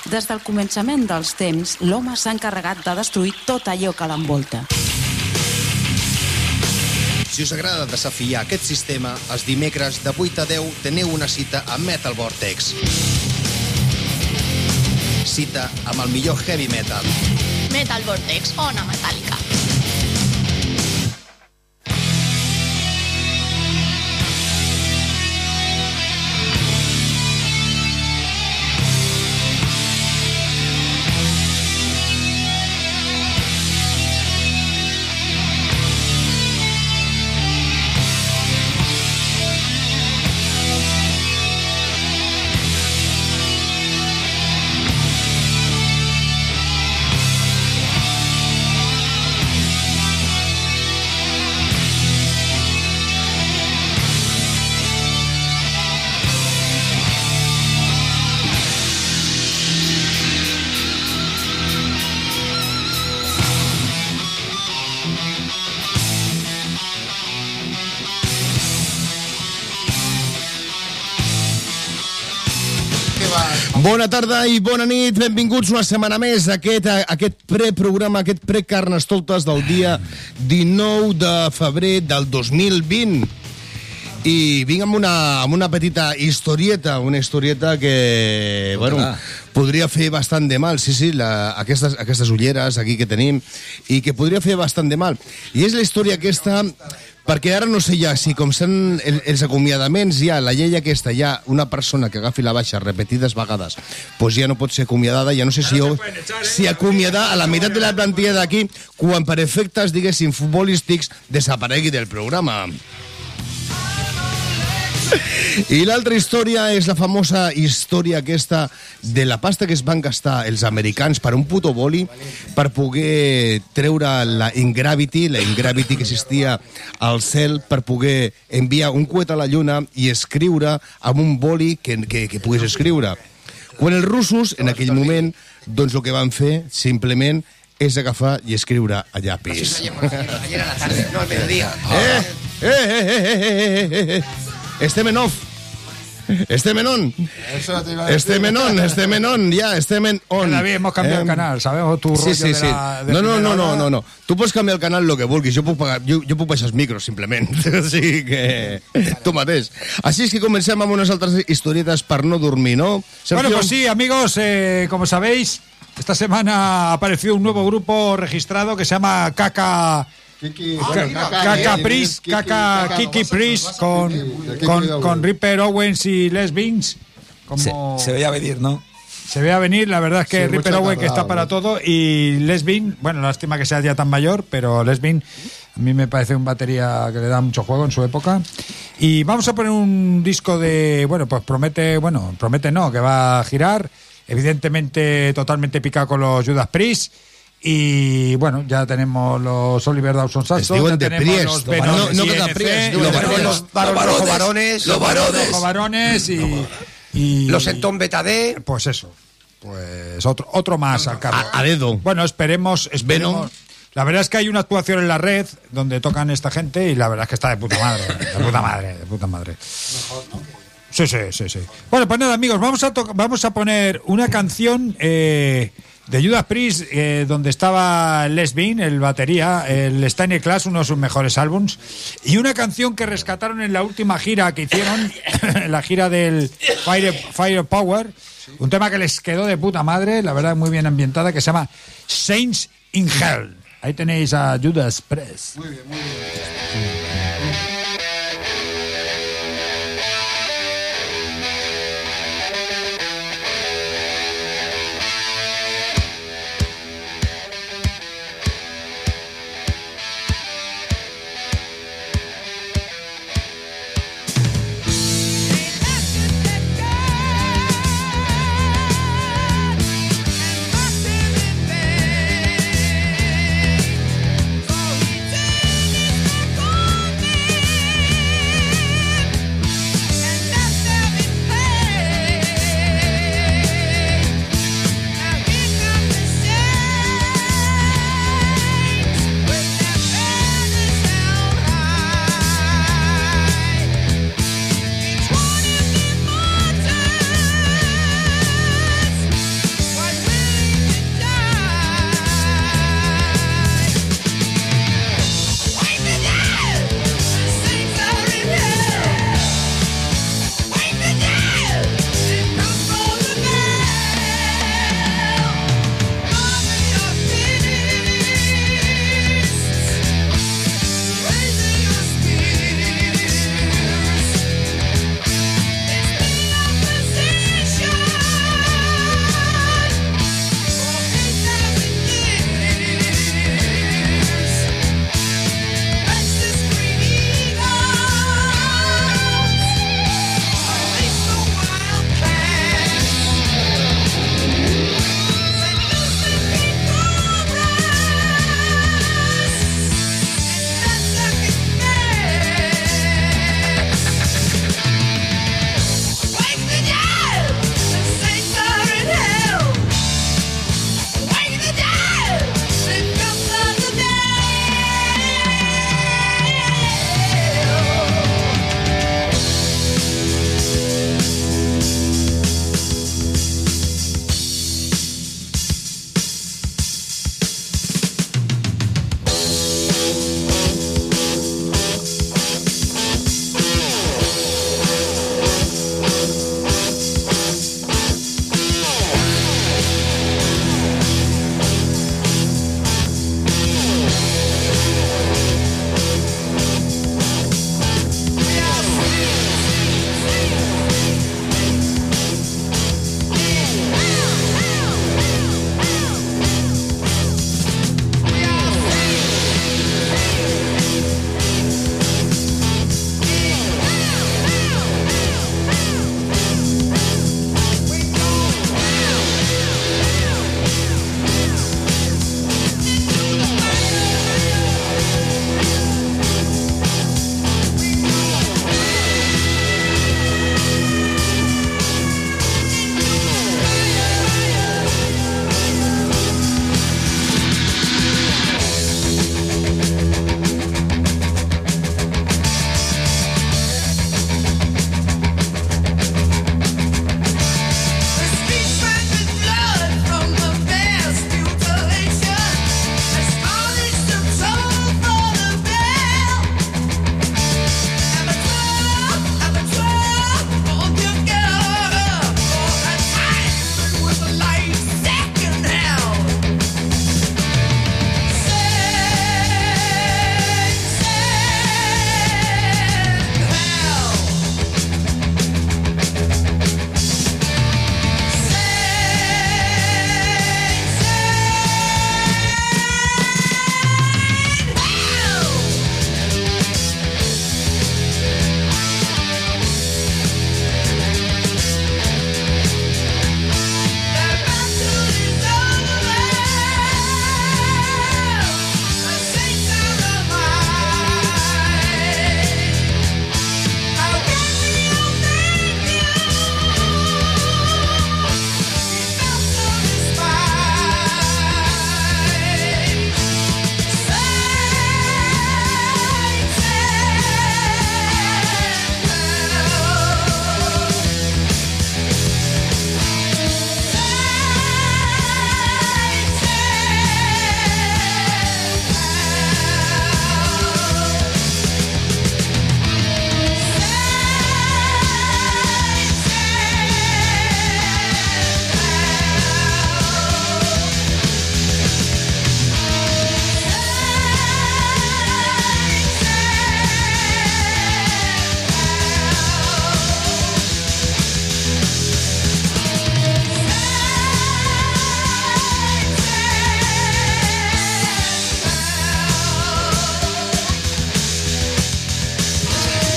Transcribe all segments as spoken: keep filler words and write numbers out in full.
Des del començament dels temps, l'home s'ha encarregat de destruir tot allò que l'envolta. Si us agrada desafiar aquest sistema, els dimecres de vuit a deu teniu una cita a Metal Vortex. Cita amb el millor heavy metal. Metal Vortex, ona metàl·lica. Bona tarda i bona nit, benvinguts una setmana més a aquest, a aquest preprograma, aquest precarnestoltes del dia dinou de febrer del dos mil vint. I vinc amb una, amb una petita historieta, una historieta que, bueno, podria fer bastant de mal, sí, sí, la, aquestes, aquestes ulleres aquí que tenim, i que podria fer bastant de mal. I és la història aquesta, perquè ara no sé ja si com són el, els acomiadaments, ja la llei aquesta, ja una persona que agafi la baixa repetides vegades, pues ja no pot ser acomiadada, ja no sé si, jo, si acomiadar a la meitat de la plantilla d'aquí, quan per efectes, diguéssim, futbolístics, desaparegui del programa. I l'altra història és la famosa història aquesta de la pasta que es van gastar els americans per un puto boli per poder treure la Ingravity, la Ingravity que existia al cel, per poder enviar un coet a la lluna i escriure amb un boli que, que, que pogués escriure. Quan els russos, en aquell moment, doncs el que van fer simplement és agafar i escriure a llapis. Ayer a la tarde, no al mediodía. Eh, eh, eh, eh, eh, eh, eh. Estem en off. Estem en on. Estem en on, estem en on, ya, estem en on. David, hemos cambiado eh, el canal, ¿sabemos? Tu sí, rollo sí, sí. de la... De no, no, no, no, hora. no, no. Tu pots canviar el canal lo que vulguis, jo puc, pagar, jo, jo puc baixar els micros, simplement. Així que... Tu mateix. Així és que comencem amb unes altres historietas per no dormir, ¿no? Sergio? Bueno, pues sí, amigos, eh, como sabéis, esta semana apareció un nuevo grupo registrado que se llama Caca... Kiki, Caca, bueno, Caca, Caca, Caca Kiki, Priest, Kiki, Caca, Caca, Kiki Kiki, Priest con, Kiki, con, Kiki, con Ripper Owens y Les Beans. Como... Se, se veía venir, ¿no? Se ve a venir, la verdad es que Sí, Ripper mucho Owens que está tardado, para ¿no? todo, y Les Bean, bueno, lástima que sea ya tan mayor, pero Les Bean a mí me parece un batería que le da mucho juego en su época. Y vamos a poner un disco de, bueno, pues promete, bueno, promete no, que va a girar, evidentemente totalmente picado con los Judas Priest. Y bueno, ya tenemos los Oliver Dawson Saxon, ya tenemos Priest, los no, Venom no, no I queda N C, Priest, los los varones, Los varones, varones, los varones. los varones y, y los Enton Beta D. pues eso, pues otro otro más al cargo. A, a dedo. Bueno, esperemos, esperemos. Venom. La verdad es que hay una actuación en la red donde tocan esta gente y la verdad es que está de puta madre, de puta madre, de puta madre. Sí, sí, sí, sí. Bueno, pues nada, amigos, vamos a to- vamos a poner una canción eh, de Judas Priest, eh, donde estaba Les Bean, el batería, el Steiner Class, uno de sus mejores álbums, y una canción que rescataron en la última gira que hicieron, la gira del Fire, Firepower, un tema que les quedó de puta madre, la verdad muy bien ambientada, que se llama Saints in Hell. Ahí tenéis a Judas Priest. Muy bien, muy bien. So he turned his back on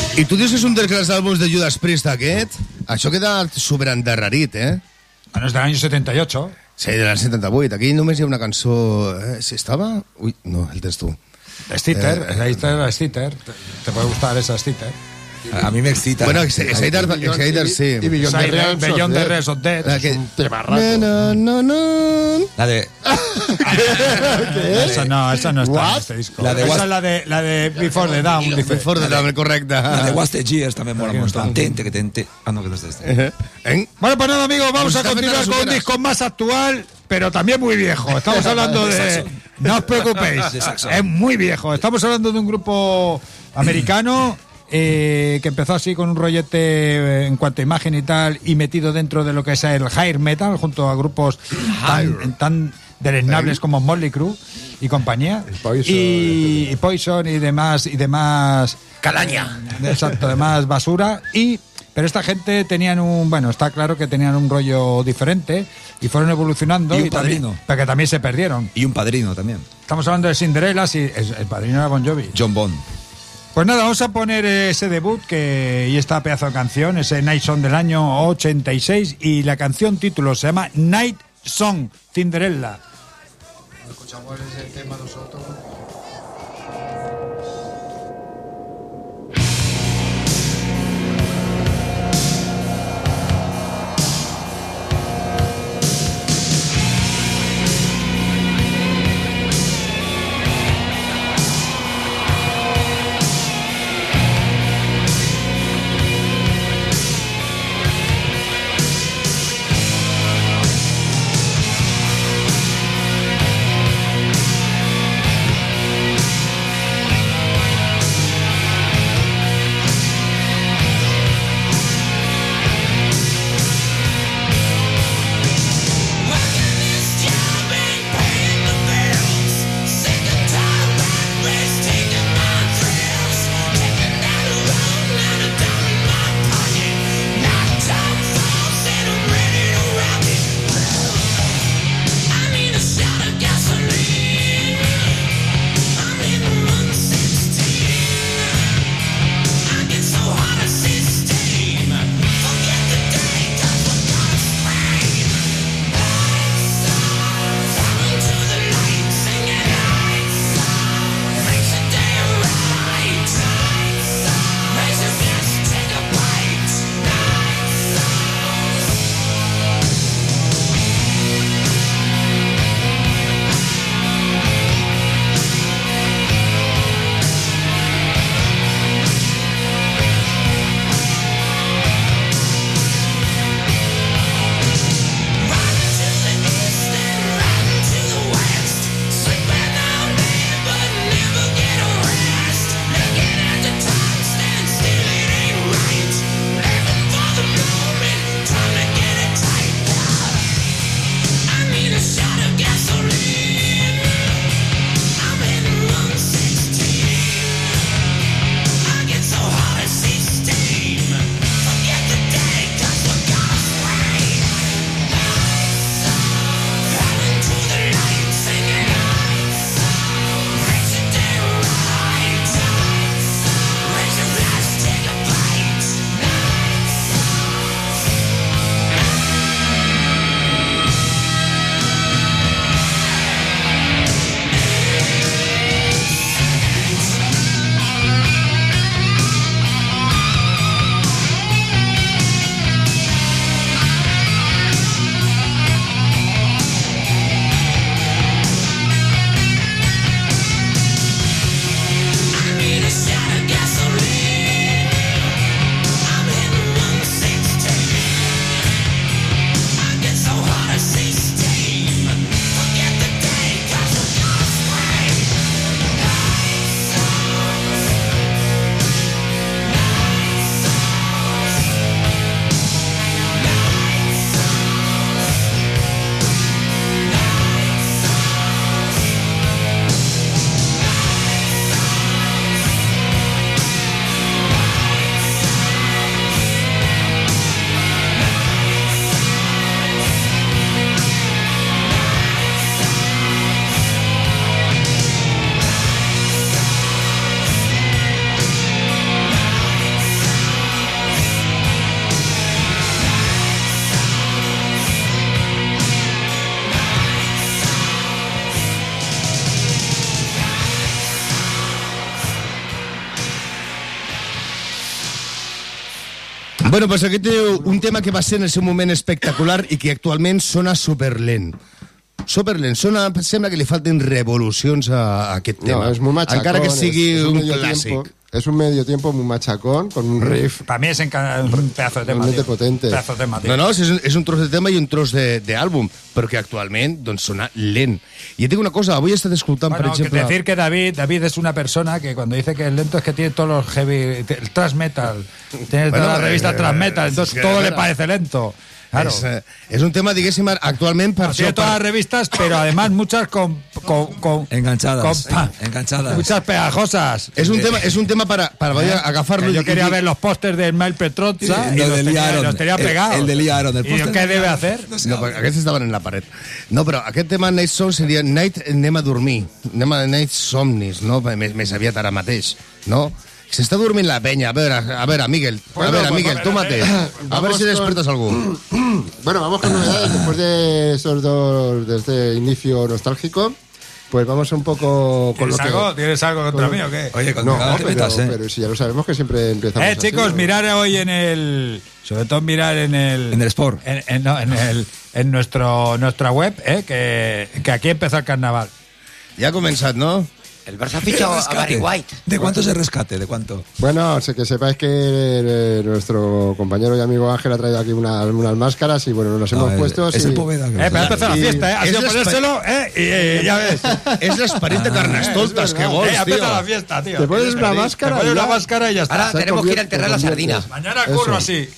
I tu dius que és un dels grans àlbums de Judas Priest, aquest? Això queda superendarrerit, eh? Bueno, es del año setenta y ocho. Sí, de l'any setanta-vuit. Aquí només hi ha una cançó... Eh, si estava? Ui, no, el tens tu. Stitter, eh, Stitter, Stitter. Te, te puede gustar esa Stitter. A mí me excita. Bueno, Exciter, Exciter sí. Y Beyond the Realms of Beyond the Death. Realms of Death. La que... Un temarraco. No, no, no. La de... Esa no, esa no está What? en este disco. La de esa What? es la de, la de Before the Dawn. dice. Before the Dawn, correcte. La de Wasted Years també mola Aquí molt. està. Tente, que tente... Ah, no, que no és este. Eh? Bueno, pues nada, amigos, vamos a Está continuar Fernando con un Superas. disco más actual, pero también muy viejo. Estamos hablando de... No os preocupéis, De Saxon. es muy viejo. Estamos hablando de un grupo americano eh, que empezó así con un rollete eh, en cuanto a imagen y tal, y metido dentro de lo que es el hair metal, junto a grupos tan, tan deleznables como Motley Crue y compañía. Poison, y, y Poison y demás, y demás... Calaña. Exacto, además basura. Y pero esta gente tenían un, bueno, está claro que tenían un rollo diferente y fueron evolucionando Y un también, padrino. pero que también se perdieron. Y un padrino también. Estamos hablando de Cinderella, y el, el padrino era Bon Jovi. John Bond. Pues nada, vamos a poner ese debut que y esta pedazo de canción, ese Night Song del año ochenta y seis, y la canción título se llama Night Song, Cinderella. Escuchamos ese tema nosotros. Bueno, pues aquí té un tema que va ser en el seu moment espectacular i que actualment sona superlent. Superlent, sona, sembla que li falten revolucions a, a aquest tema. No, es muy machacón. Encara que sigui es, es un, un clàssic. Tiempo, es un medio tiempo muy machacón, con un riff Para mí es enca- un pedazo de tema, realmente tío. potente. Un pedazo de tema, tío. No, no, és un, és un tros de tema i un tros de- d'àlbum, però que actualment doncs, sona lent. I et dic una cosa, avui he estat escoltant, Bueno, per exemple... que decir que David, David es una persona que cuando dice que es lento es que tiene todos los heavy, el thrash metal, tiene Bueno, todas las revistas eh, thrash metal, entonces es que, todo a le ver, parece lento. Claro. És, eh, és un tema, diguéssim, actualment per Tiene això... todas las Per... revistas, pero además muchas con, con, con Enganchadas, con- pa- enganchadas. muchas pegajosas. És un tema, és un tema para, para ¿Eh? agafar-lo... Que yo i- quería i- ver los pósters de Mel Petrozza Sí, y lo los de Lee tenía, Aaron. los tenía El- pegados. el de Lee Aaron, el ¿Y yo póster qué de debe Lee hacer? No, perquè aquests estaven en la paret. No, però aquest tema Night Song seria Night, anem a dormir. Anem a Night Somnis, no? Més, més aviat ara mateix, no? S'està dormint la penya. A veure, a veure, Miguel. A Bueno, veure, pues, Miguel, a tu ver, mateix. a ver. A veure si Vamos despertes algú. Bueno, vamos con novedades. Después de estos dos, de este inicio nostálgico, pues vamos un poco con lo ¿Tienes que... algo, ¿Tienes algo contra con- mí o qué? Oye, con No, cuidado te pero, metas, ¿eh? pero si ya lo sabemos que siempre empezamos Eh, así, chicos, ¿no? mirar hoy en el. Sobre todo mirar en el. En el Sport. En, en- no, en, el, en nuestro, nuestra web, eh, que, que aquí empezó el carnaval. Ja ha començat, no? El Barça ha fichado a Rescate. Barry White. ¿De cuánto se rescate? ¿De cuánto? Bueno, sé que sepáis que eh, nuestro compañero y amigo Ángel ha traído aquí una- unas máscaras y bueno, nos las No, hemos es- puesto. es sí. el Poveda. que Eh, lo pero ha sabe. empezado la Y- fiesta, eh. Ha es sido la ponérselo, eh, y eh, ya ves. És l'esperit de Carnestoltes, que Eh, vols, ha tio. empezado la fiesta, tío. Te pones una Te máscara pones y una ya- máscara y ya está. Ahora Se tenemos que ir a convierte- enterrar la se convierte. sardina. Mañana curro Eso. así.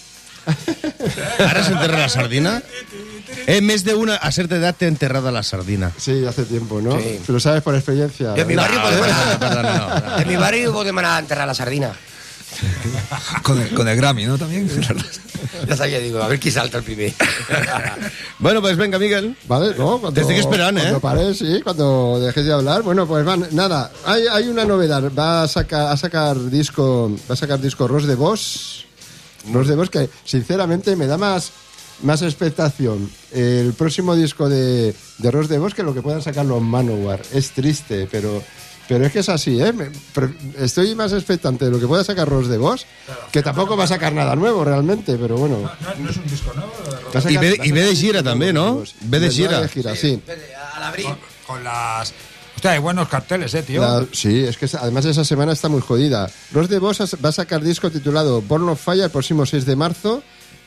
Ara s'enterra la sardina? Eh, més d'una a certa edat té enterrada la sardina. Sí, hace tiempo, ¿no? Sí. Tú lo sabes por experiencia. De mi ¿no? barrio No, podemos perdona, perdona, no. De mi barrio podemos a enterrar la sardina. Con el, con el Grammy, ¿no? También. Ya sabía, digo, a ver quién salta el primer. Bueno, pues venga, Miguel. Vale, ¿no? Cuando, Te estoy esperando, ¿eh? Cuando pares, sí, cuando dejes de hablar. Bueno, pues van, nada, hay, hay una novedad. Va a sacar, a sacar disco, va a sacar disco Ross de Boss. Ross de Boss que, sinceramente, me da más, más expectación el próximo disco de, de Ross de Boss que lo que puedan sacar los Manowar. Es triste, pero... Pero es que es así, ¿eh? Me- pre- Estoy más expectante de lo que pueda sacar Ross de Boss, que tampoco va a sacar nada nuevo realmente, pero bueno. No, no es un disco nuevo. Va a sacar- I ve- va a i ve de sacar gira disco també, nuevo, no? Ross. Ve de Vendrá gira. de gira, sí. Al abrir. Con, con las. Hostia, hay buenos carteles, eh, tío. La- sí, es que esa- además esa semana está muy jodida. Ross de Boss as- va a sacar disco titulado Born of Fire el próximo seis de marzo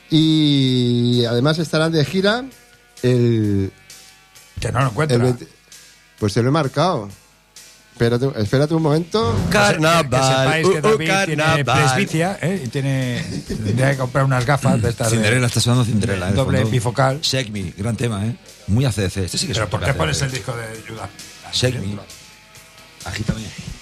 y además estarán de gira el... Que no lo encuentra. el veinte Pues te lo he marcado. Espérate, espérate un momento. Que sepáis que uh, David uh, tiene carnaval. presbicia, ¿eh? Y tiene. Tendría que comprar unas gafas de estas. de- Cinderella, está sonando Cinderella. ¿eh? de Doble fondo. bifocal. Shake Me, gran tema, ¿eh? Muy A C D C. Este sí que es Pero un ¿por toque qué pones A el C D C. disco de Judas? Shake Me. Agítame.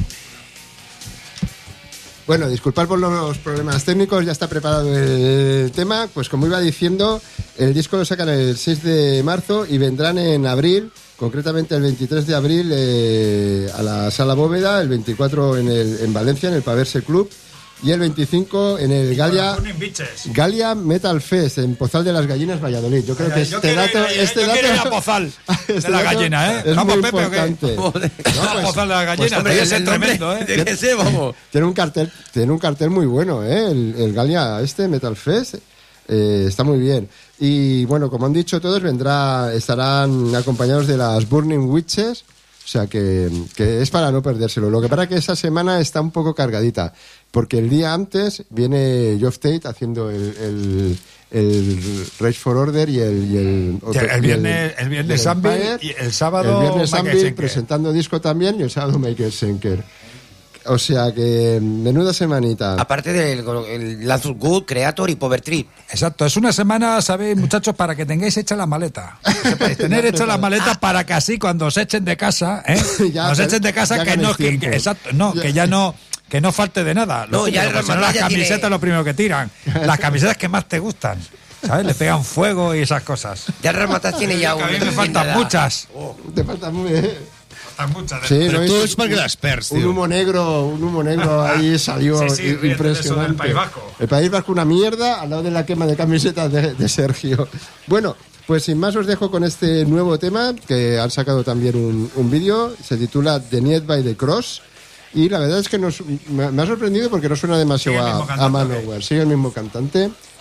Bueno, disculpad por los problemas técnicos, ya está preparado el tema. Pues como iba diciendo, el disco lo sacan el seis de marzo y vendrán en abril, concretamente el veintitrés de abril eh, a la Sala Bóveda, el veinticuatro en, el, en Valencia, en el Paverse Club, y el veinticinco en el Galia, Ponen biches. Galia Metal Fest, en Pozal de las Gallinas, Valladolid. Yo creo que Yo este quiero dato... ir ahí, ¿eh? este Yo dato quiero ir a Pozal de este la dato gallina, ¿eh? es ¿Vamos, muy Pepe, o qué? importante. No, Pozal de la gallina, pues, hombre, hombre, ese es el nombre tremendo, ¿eh? Tiene que ser, vamos. Tiene un cartel, tiene un cartel muy bueno, ¿eh? El, el Galia este, Metal Fest, eh, está muy bien. Y bueno, como han dicho todos, vendrá, estarán acompañados de las Burning Witches, o sea que, que es para no perdérselo. Lo que pasa es que esa semana está un poco cargadita, porque el día antes viene Geoff Tate haciendo el, el, el Rage for Order y el... Y el, Sí, el y viernes- el viernes y Sambil Empire. y el sábado El viernes Michael Sambil Schenker. presentando disco también y el sábado Michael Schenker. O sea que menuda semanita. Aparte del el Lazarus Good, Creator y Power Trip. Exacto, es una semana, ¿sabéis, muchachos? Para que tengáis hecha la maleta. Que sepáis tener hecha la maleta para que así cuando os echen de casa, ¿eh? Ya, nos ya- echen de casa ya que ganéis no, que, tiempo. que- exacto, no, Ya. que ya no, que no falte de nada. Lo No, ya típico, el porque si no, Ramadán las ya camisetas tiene- es lo primero que tiran. Las camisetas que más te gustan, ¿sabes? Le pegan fuego y esas cosas. Ya el Ramatas tiene ya Que a mí un- me faltan tienda- muchas. Te falta muy bien. Faltan muchas. Sí, Però ¿no? tu Es és perquè les perds, un tio. humo negro, un humo negro ahí salió Sí, sí, ríete de eso impresionante. del País Vasco. El País Vasco una mierda al lado de la quema de camisetas de, de Sergio. Bueno, pues sin más os dejo con este nuevo tema que han sacado también un, un vídeo, se titula The Need by the Cross y la verdad es que nos, me, me ha sorprendido porque no suena demasiado Sigue el a, mismo a cantante, Manowar, sigue el mismo cantante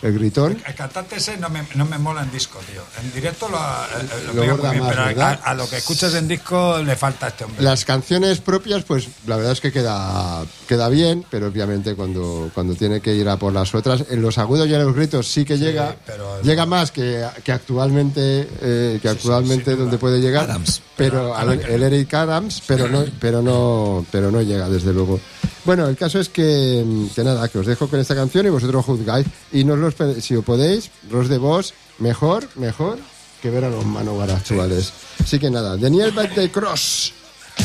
el gritón. El cantante ese no me, no me mola en disco, tío. En directo lo, lo, Lo pega borda muy bien, más, pero a, ¿verdad? a lo que escuchas en disco le falta a este hombre. Las canciones propias, pues la verdad es que queda, queda bien, pero obviamente cuando, cuando tiene que ir a por las otras, en los agudos y en los gritos sí que Sí, llega, pero- llega más que, que actualmente, eh, que Sí, actualmente sí, sin donde duda. puede llegar, Adams. pero Pero- el, el Eric Adams, pero no, pero no, pero no llega desde luego. Bueno, el caso es que, que nada, que os dejo con esta canción y vosotros juzgáis y no os los, pe- si os podéis, Ros de Vos, mejor, mejor que ver a los Manowar actuales. Así que nada, Daniel Back the Cross.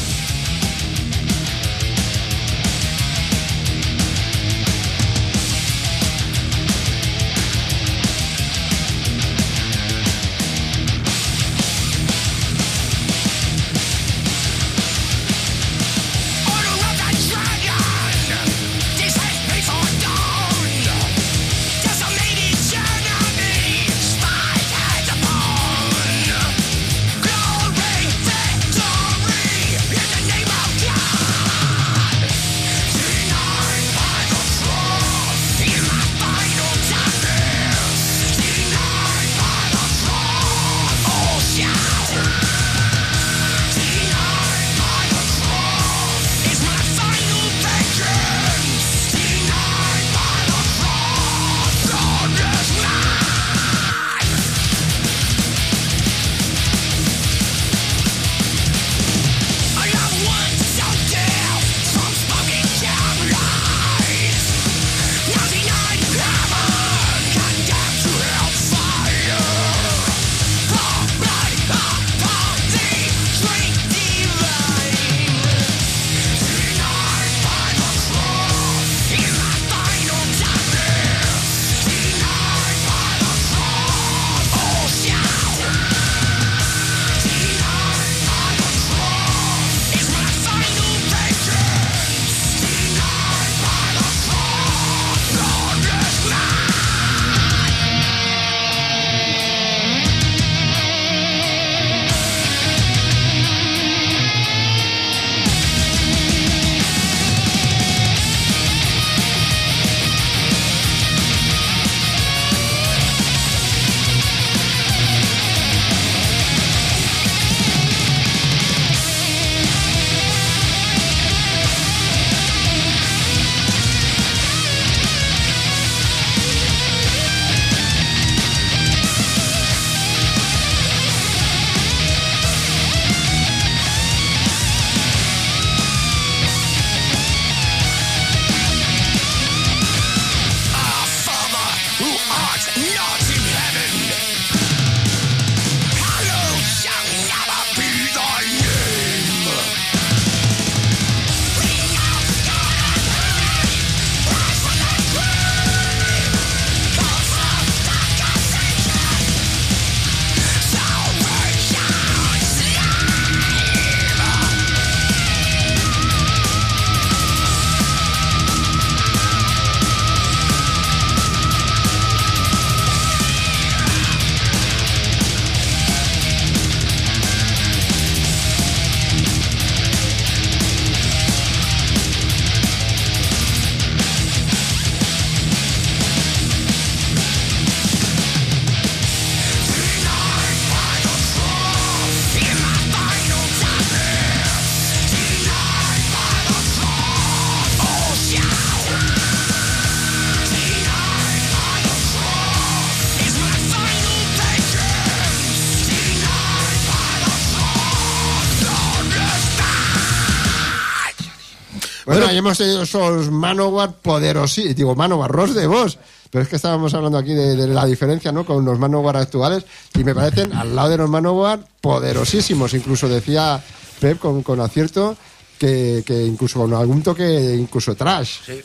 Bueno, ahí hemos tenido esos Manowar poderosos, digo Manowar, Ros de Vos, pero es que estábamos hablando aquí de, de la diferencia, ¿no?, con los Manowar actuales, y me parecen, al lado de los Manowar, poderosísimos. Incluso decía Pep con, con acierto que, que incluso con algún toque, incluso trash. Sí.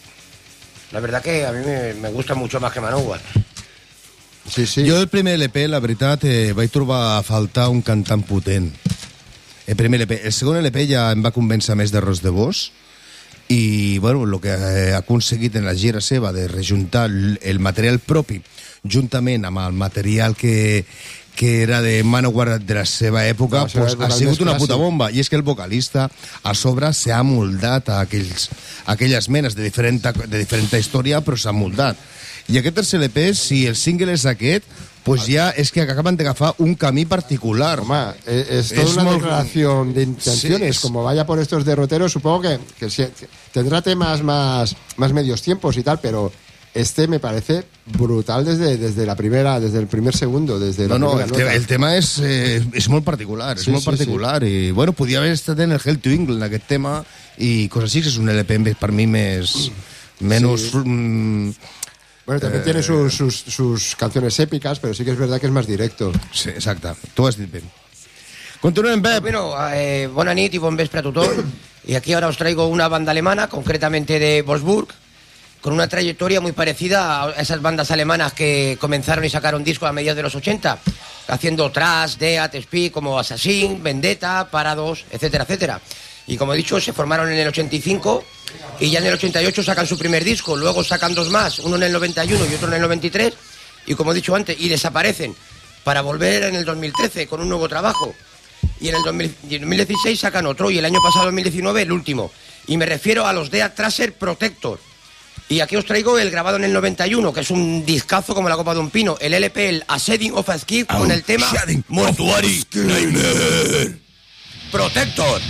La verdad que a mí me, me gusta mucho más que Manowar. Sí, sí. Jo el primer L P, la veritat, eh, vaig trobar a faltar un cantant potent. El primer L P. El segon L P ja em va convèncer més de Ros de Vos, i bueno, el que ha aconseguit en la gira seva de rejuntar el material propi juntament amb el material que, que era de Manowar de la seva època, De la seva pues, època, ha el sigut més una puta clàssic. bomba. I és que el vocalista a sobre s'ha moldat a, aquells, a aquelles menes de diferent, de diferent història, però s'ha moldat. I aquest tercer L P, si el single és aquest, pues ja és que acaban d'agafar un camí particular. Home, es, es toda Es una molt- declaración de intenciones. Sí, Como vaya por estos derroteros, supongo que, que sí- que tendrá temas más, más medios tiempos y tal, pero este me parece brutal desde, desde la primera, desde el primer segundo, desde la No, no, primera el, nota. te, el tema és, eh, és molt particular, és Sí, molt sí, particular. I, bueno, podia haver estat en el Hell to England, aquest tema, i coses així, que és un L P per mi més... Menos... Sí. Mm, Bueno, también tiene sus, sus, sus canciones épicas, pero sí que es verdad que es más directo. sí, exacte. Tu has dit bé. Continuem, Pep. Bueno, eh, buena nit y buen vespre a tothom. Y aquí ahora os traigo una banda alemana, concretamente de Wolfsburg, con una trayectoria muy parecida a esas bandas alemanas que comenzaron y sacaron discos a mediados de los ochenta, haciendo thrash, death, speed, como Assassin, Vendetta, Paradox, etcétera, etcétera. Y como he dicho, se formaron en el ochenta y cinco y ya en el ochenta y ocho sacan su primer disco, luego sacan dos más, uno en el noventa y uno y otro en el noventa y tres, y como he dicho antes, y desaparecen para volver en el dos mil trece con un nuevo trabajo. Y en el dos mil dieciséis sacan otro, y el año pasado, dos mil diecinueve, el último. Y me refiero a los Death Trasher Protector. Y aquí os traigo el grabado en el noventa y uno, que es un discazo como la copa de un pino. El L P, el Ascending of a Skip, con el tema Mortuary Nightmare Protector.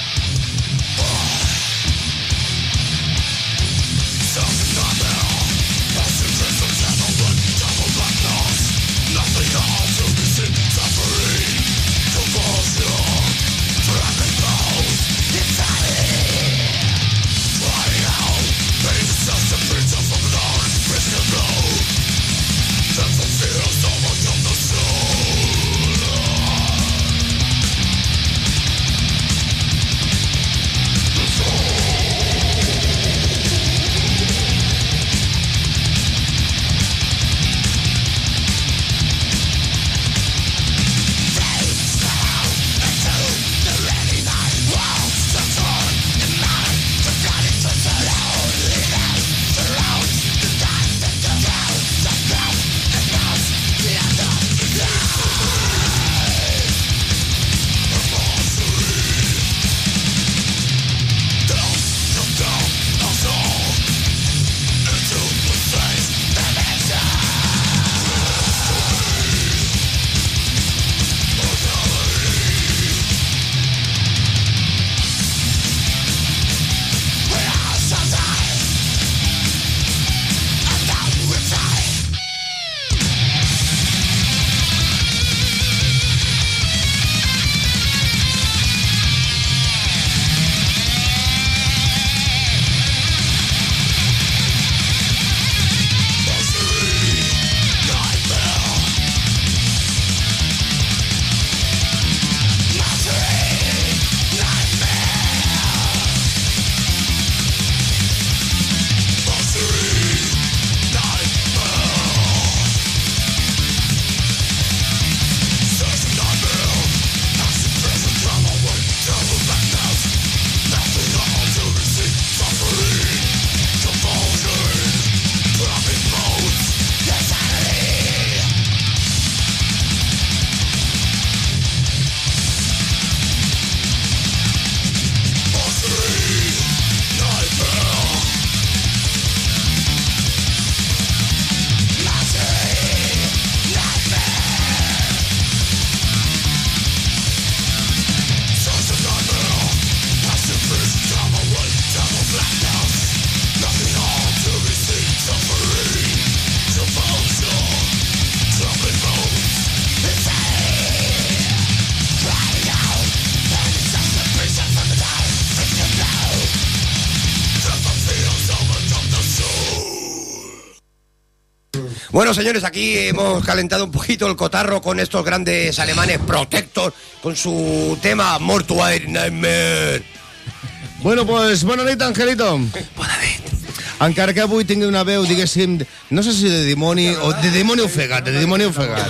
Bueno, señores, aquí hemos calentado un poquito el cotarro con estos grandes alemanes Protector, con su tema Mortuary Nightmare. Bueno, pues, bona nit, Angelito. Bona nit. Encara que avui tingui una veu, diguéssim, no sé si de dimoni o de dimoni ofegat, de dimoni ofegat.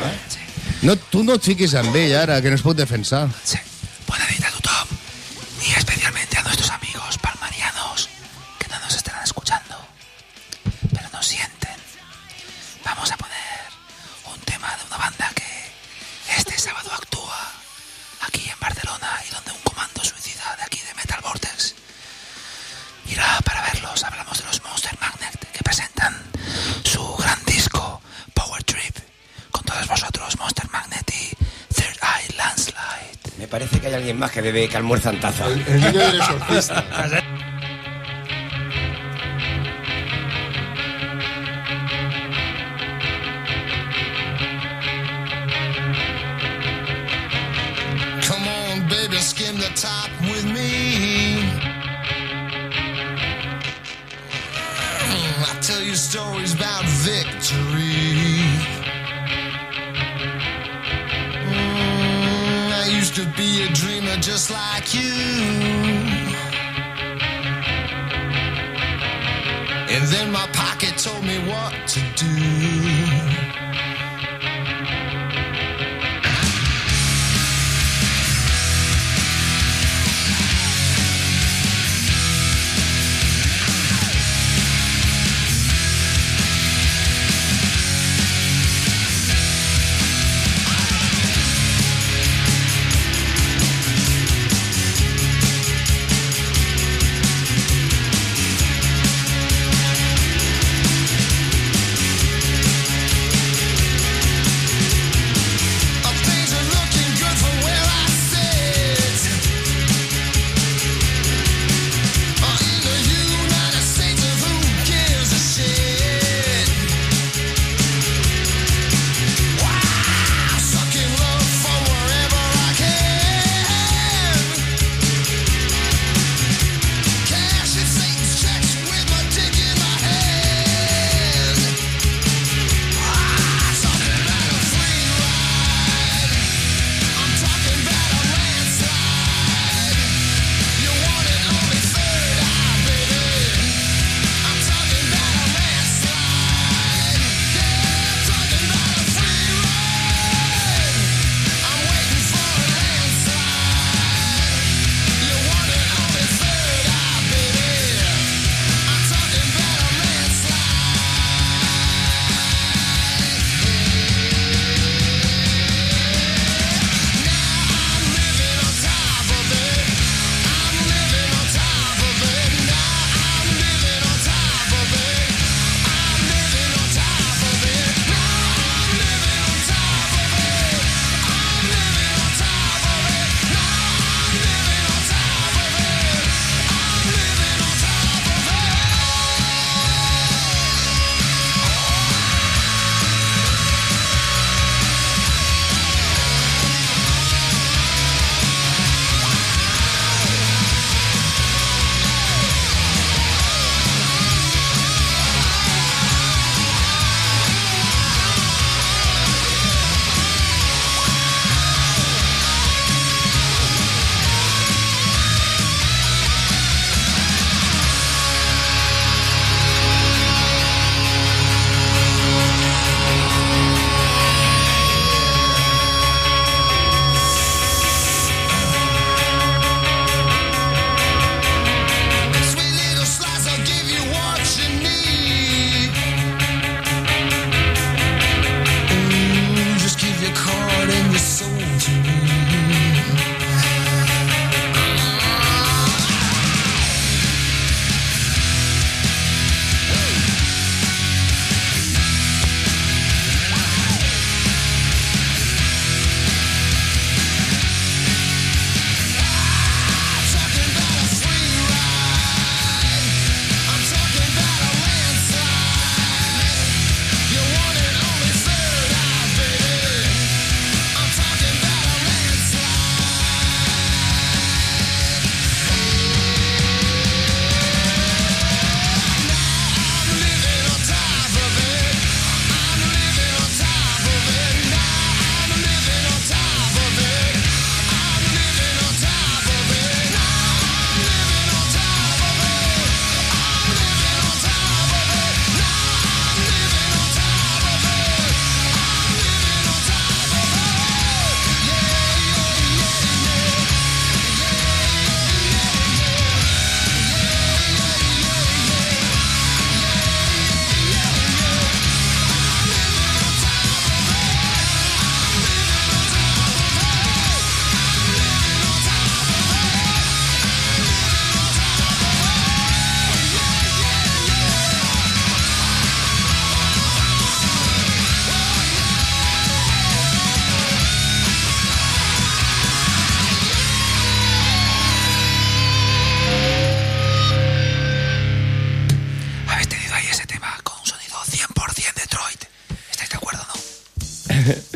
No, tu no et fiquis amb ell ara, que no es pot defensar. Sí. Bona nit a tothom, y especialmente a nuestros amigos palmarianos que no nos estarán escuchando, pero nos sienten. Vamos a poner un tema de una banda que este sábado actúa aquí en Barcelona y donde un comando suicida de aquí de Metal Vortex irá para verlos. Hablamos de los Monster Magnet, que presentan su parece que hay alguien más que bebe, que almuerza en taza. El, el niño del exorcista. Come on, baby, skim the top with me. I tell you stories about victory. Mm, I used to be a dreamer just like you. And then my pocket told me what to do.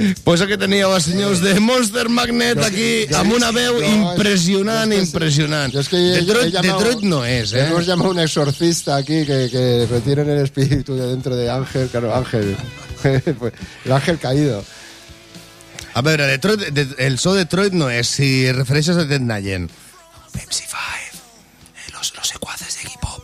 Pues aquí teníeu els senyors de Monster Magnet aquí, amb una veu impressionant, impressionant. Yo es que Detroit, he llamado, Detroit no es, ¿eh? Hemos llamado a un exorcista aquí que, que retiren el espíritu de dentro de Ángel, claro, Ángel, pues, el ángel caído. A veure, Detroit, de, el so Detroit no és, si refereixes a Ted Nugent. Pepsi Five, eh, los, los secuaces de K-pop.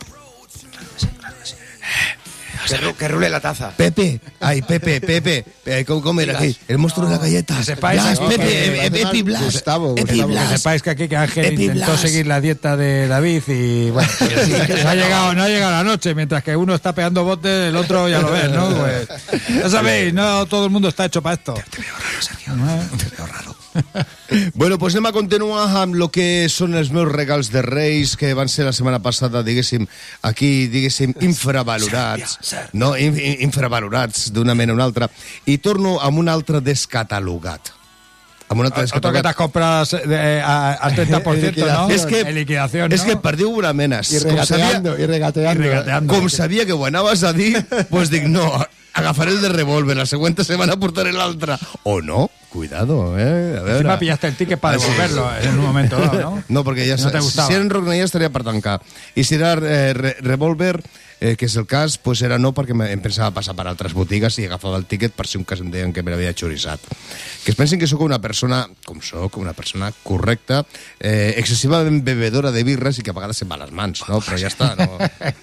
Que, ru- que rule la taza. Pepe, ay, Pepe, Pepe, eh, ¿cómo, cómo era aquí? El monstruo de la galleta. Que sepáis Blas, aquí Pepe, que- eh, Pepe Blas. Gustavo, Pepe Gustavo. Que Blas. sepáis que aquí que Ángel Epi intentó Blas. seguir la dieta de David y bueno, pues, no ha llegado, no ha llegado la noche, mientras que uno está pegando botes, el otro ya lo ves, ¿no? Pues, ya sabéis, no todo el mundo está hecho para esto. Te veo raro, Sergio. Te veo raro. Bueno, pues anem a continuar amb el que són els meus regals de Reis, que van ser la setmana passada, diguéssim, aquí, diguéssim, infravalorats, no, in, in- infravalorats d'una mena o una altra, i torno amb un altre descatalogat. Amb un altre Otro que te has descatalogat. comprado eh, a- al treinta por ciento, ¿no? És que, En liquidación, és ¿no? que perdiu una mena. Y regateando, y regateando. Y regateando. Com sabia que ho anaves a dir, doncs dic, no, agafaré el de revólver, la següent setmana portaré l'altre. O no, cuidado, eh, a veure. Encima pillaste el ticket para devolverlo en un momento dado, ¿no? No, perquè ja No te si gustaba. era en Rocknella estaria per tancar. I si era eh, re revólver, eh, que és el cas, pues era no, perquè me- em pensava passar per altres botigues i agafava el tiquet per si un cas em deien que me l'havia xoriçat. Que es pensin que sóc una persona, com sóc, una persona correcta, eh, excessivament bebedora de birres i que a vegades se'n va a les mans, no? Però ja està, no?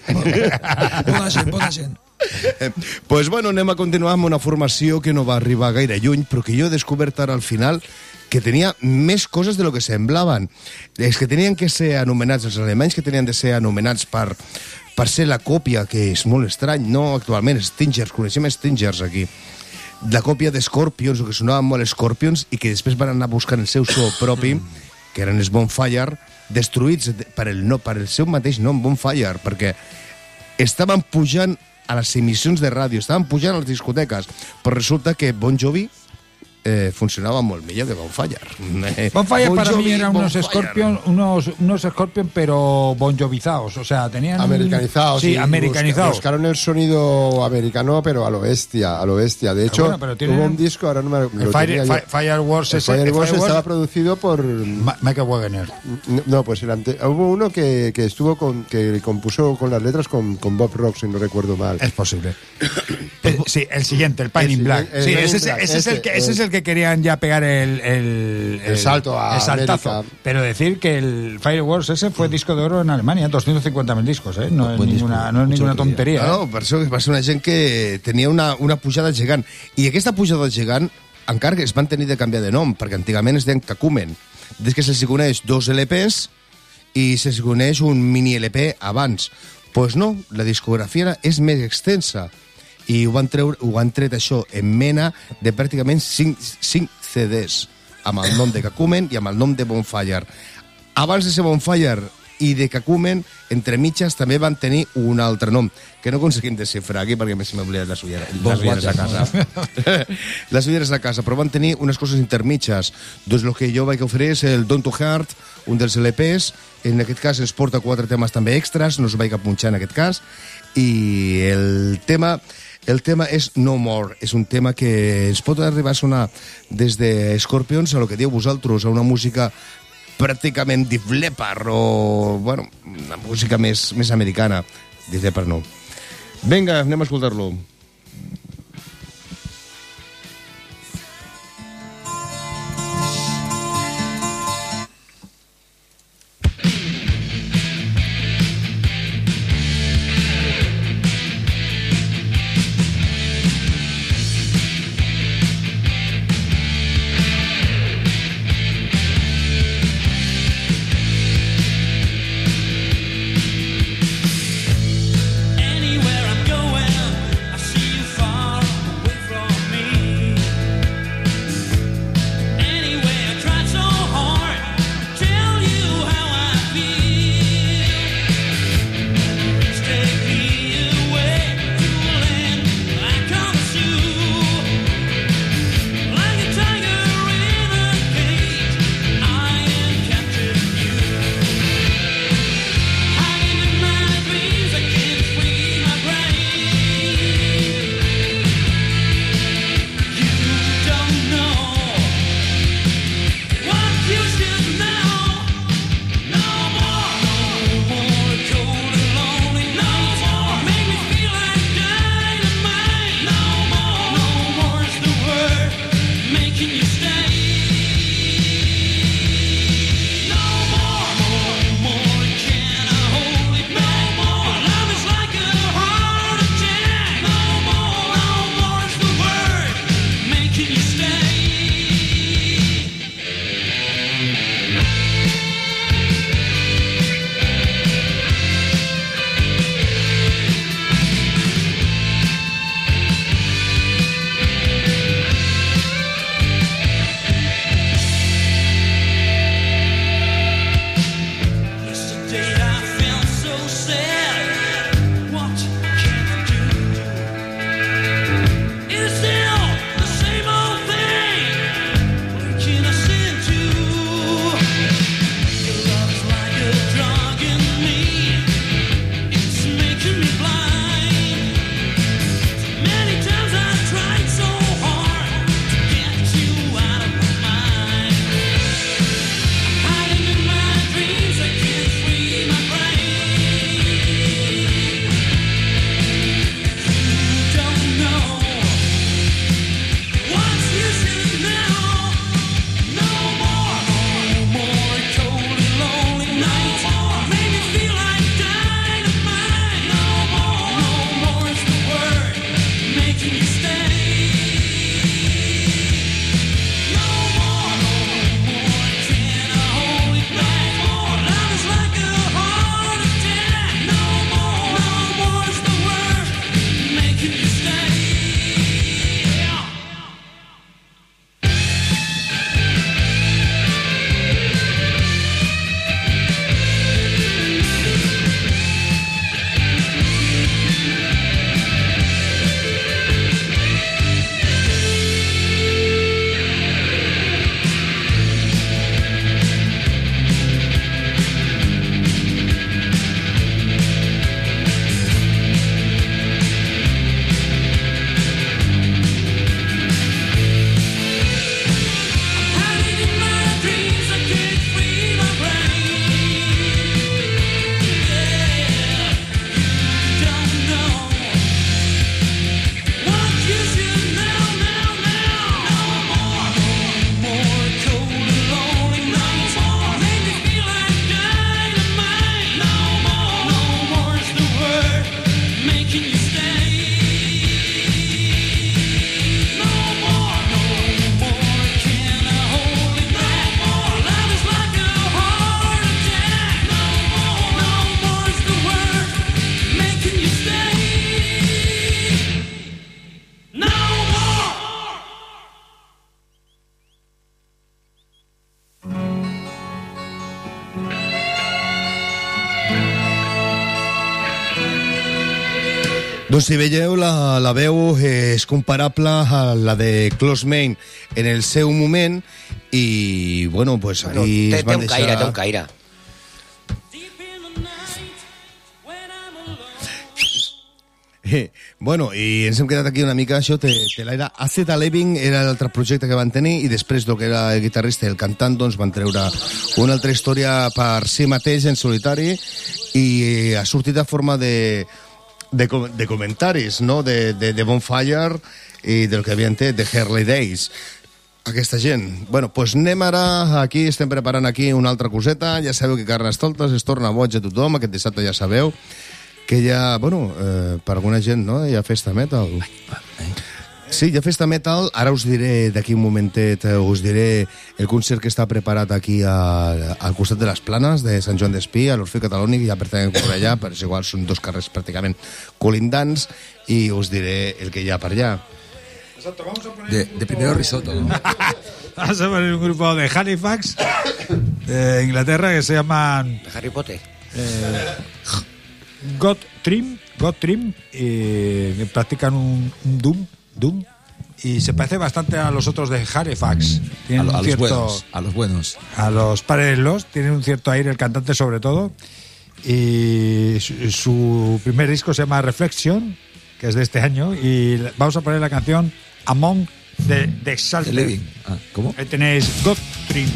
Bona gent, bona gent. Pues bueno, anem a continuar amb una formació que no va arribar gaire lluny, però que jo he descobert ara al final que tenia més coses de lo que semblaven. És que tenien que ser anomenats, els alemanys que tenien de ser anomenats per, per ser la còpia, que és molt estrany, no actualment, Stingers, coneixem Stingers aquí, la còpia de Scorpions, o que sonaven molt Scorpions, i que després van anar buscant el seu so propi, que eren els Bonfire, destruïts per el, no, per el seu mateix nom, Bonfire, perquè estaven pujant a les emissions de ràdio, estaven pujant a les discoteques, però resulta que Bon Jovi eh, funcionaba molt millor que Bonfire. Eh, Bonfire Bon para Jovi, mí eran unos Bonfire. Scorpion, unos, unos Scorpion pero bonjovizados, o sea, tenían... Americanizados. Sí, americanizados. busca- Buscaron el sonido americano, pero a lo bestia, a lo bestia. De hecho, bueno, pero tienen- hubo un disco, ahora no me lo El Fire- tenía yo. Fi- Fireworks El ese- Fireworks Fireworks- estaba producido por... Ma- Michael Wagener. No, pues el ante- hubo uno que, que estuvo con, que compuso con las letras con, con Bob Rock, si no recuerdo mal. Es posible. Eh, sí, el siguiente, el Pine El in Black. siguiente, el Sí, Pine in ese, es- Black, ese es el ese, que, ese es el- el que querían ya pegar el, el, El salto a el saltazo. América. Pero decir que el Fireworks ese fue disco de oro en Alemania, doscientos cincuenta mil discos, ¿eh? No es Buen ninguna, disco, no es mucho ninguna lo que tontería. No, ¿eh? no, per això va ser una gent que tenia una, una pujada gegant. I aquesta pujada gegant encara que es van tenir de canviar de nom, perquè antigament es deien Cacumen. Des que se'ls coneix dos L Ps i se'ls coneix un mini L P abans. Doncs pues no, la discografia és més extensa i ho van, treure, ho han tret això en mena de pràcticament cinc C Ds amb el nom de Cacumen i amb el nom de Bonfire. Abans de ser Bonfire i de Cacumen, entre mitges també van tenir un altre nom, que no aconseguim desxifrar aquí perquè m'he oblidat les ulleres, les ulleres a casa. Les ulleres a casa, però van tenir unes coses intermitges. Doncs el que jo vaig oferir és el Don't to Heart, un dels L Ps, en aquest cas ens porta quatre temes també extras, no us vaig a punxar en aquest cas, i el tema... El tema és No More, és un tema que es pot arribar a sonar des de Scorpions a lo que diu vosaltres, a una música pràcticament Def Leppard o, bueno, una música més, més americana. Def Leppard no. Vinga, anem a escoltar-lo. Anywhere I'm going, I Doncs si veieu, la, la veu és comparable a la de Close Main en el seu moment i, bueno, pues aquí Bueno, té, es van té un deixar... caire, té un caire. Eh, bueno, i ens hem quedat aquí una mica, això té, té l'aire. Acid Living era l'altre projecte que van tenir i després el que era el guitarrista i el cantant doncs van treure una altra història per si mateix en solitari i ha sortit a forma de, de, com- de comentaris, no? De, de, de Bonfire i del que havien té, de Harley Days. Aquesta gent. Bueno, doncs anem ara, aquí estem preparant aquí una altra coseta, ja sabeu que Carnestoltes es torna boig a tothom, aquest dissabte ja sabeu que hi ha, bueno, eh, per alguna gent, no?, hi ha festa metal. Sí, hi ha festa metal, ara us diré d'aquí un momentet, eh, us diré el concert que està preparat aquí a, al costat de les Planes de Sant Joan d'Espí, a l'Orfeo Catalònic, ja pertanyen per allà, però és igual, són dos carrers pràcticament colindants, i us diré el que hi ha per allà. De, de primero risotto, ¿no? Vamos a poner un grupo de Halifax, de Inglaterra, que se llaman De Harry Potter. eh, God Trim, God Trim, y que practican un, un Doom, Doom, y se parece bastante a los otros de Halifax. A, Tienen lo- a un los cierto, buenos, a los buenos. a los Parellos, tienen un cierto aire, el cantante sobre todo, y su, su primer disco se llama Reflection, que es de este año, y vamos a poner la canción Among the, the The Exalted. Living. Ah, ¿cómo? Ahí tenéis God Trim.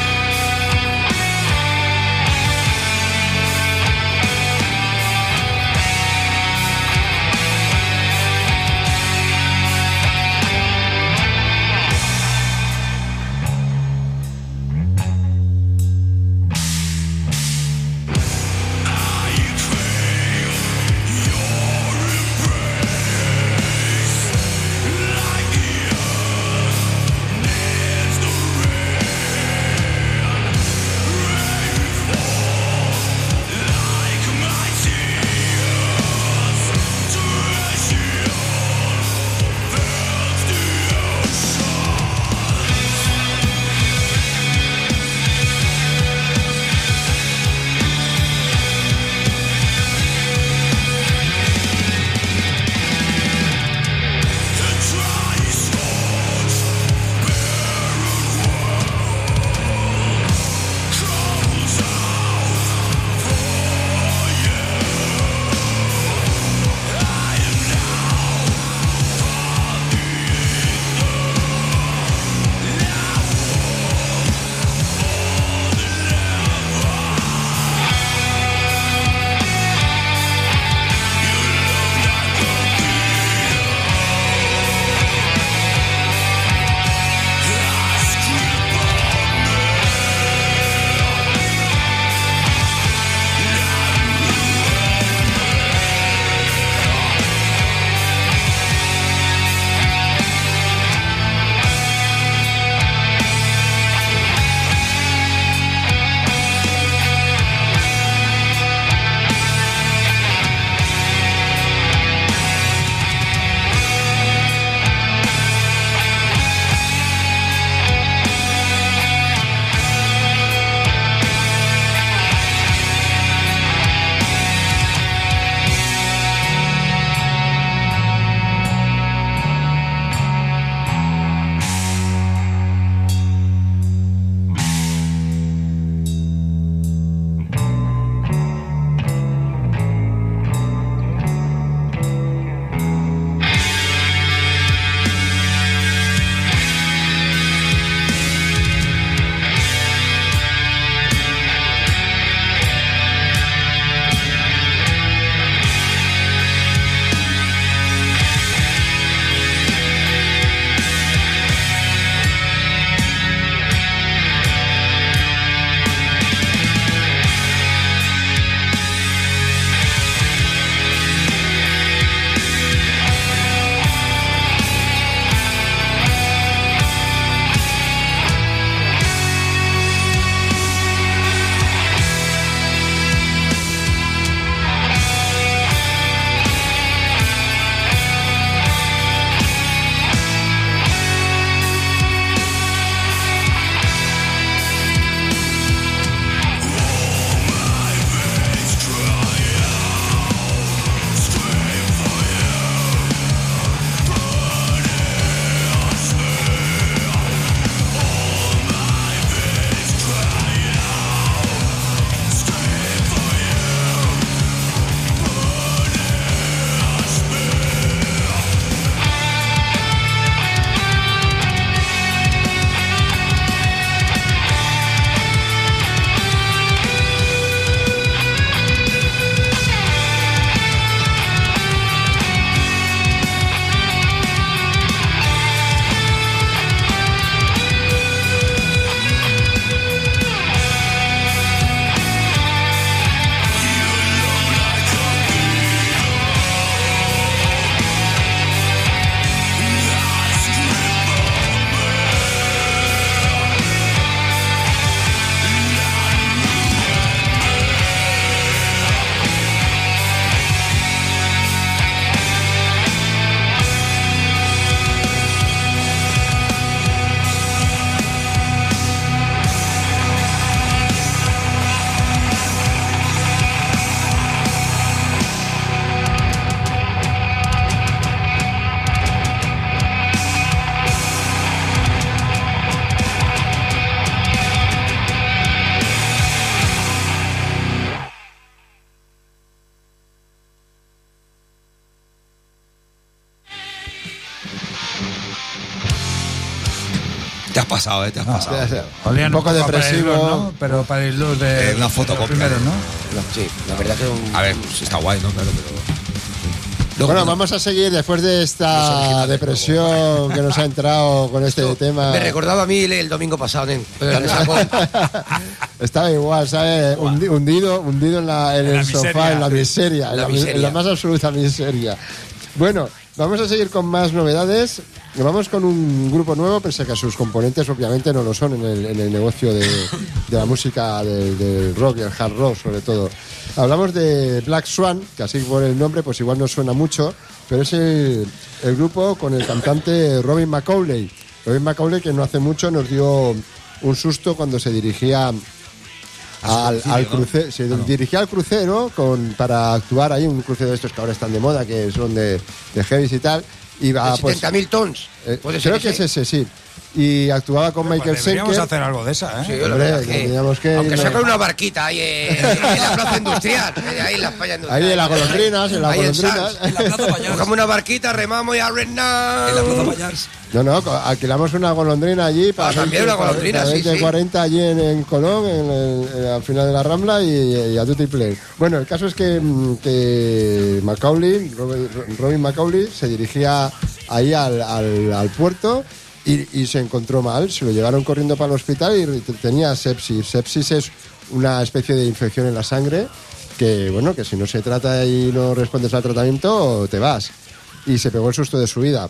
Thank Te has pasado, ¿eh? Te has pasado. Olían Un poco a depresivo. Paris Luz, ¿no? Pero Paris Luz de... Eh, una fotocopia. Primero, ¿no? Sí, la verdad que... Un... A ver, sí está guay, ¿no? Claro, pero... Luego, Bueno, cuando- vamos a seguir después de esta depresión que nos ha entrado con este tema. Me recordaba a mí el, el domingo pasado, nen. Pero me sacó. Estaba igual, ¿sabes? Hundi- Hundido, hundido en, la, en En la el sofá, miseria. en la miseria, en La la, mi- miseria. en la más absoluta miseria. Bueno, vamos a seguir con más novedades. Vamos con un grupo nuevo, pese a que sus componentes obviamente no lo son en el, en el negocio de, de la música del, del rock y el hard rock sobre todo. Hablamos de Black Swan, que así por el nombre pues igual no suena mucho, pero es el, el grupo con el cantante Robin McAuley. Robin McAuley que no hace mucho nos dio un susto cuando se dirigía al, al crucero, se dirigía al crucero con, para actuar ahí, un crucero de estos que ahora están de moda, que son de, de heavies y tal. Y va, De pues, setenta mil tons. eh, ¿Puede ser creo que es ese, sí. Y actuaba con Pues Michael deberíamos Schenker. hacer algo de esa, ¿eh? Sí, la Hombre, verdad que- tendríamos que Aunque irnos- sea con una barquita ahí en, en la plaza industrial. eh, Ahí en la playa industrial. Ahí en las golondrinas, en las Ahí en golondrinas. Sants. En la Plaza Pallars. Cogemos una barquita, remamos y a En la Plaza Pallars. No, no, co- alquilamos una golondrina allí para Ah, también una golondrina, para sí, veinte, sí. cuarenta allí en, en Colón, en el- en- al final de la Rambla y, y a Duty Play. Bueno, el caso es que, mm, que Macaulay, Robin, Robin Macaulay, se dirigía ahí al, al- al puerto y, y se encontró mal. Se lo llevaron corriendo para el hospital y te- tenía sepsis. Sepsis es una especie de infección en la sangre que, bueno, que si no se trata y no respondes al tratamiento, te vas. Y se pegó el susto de su vida.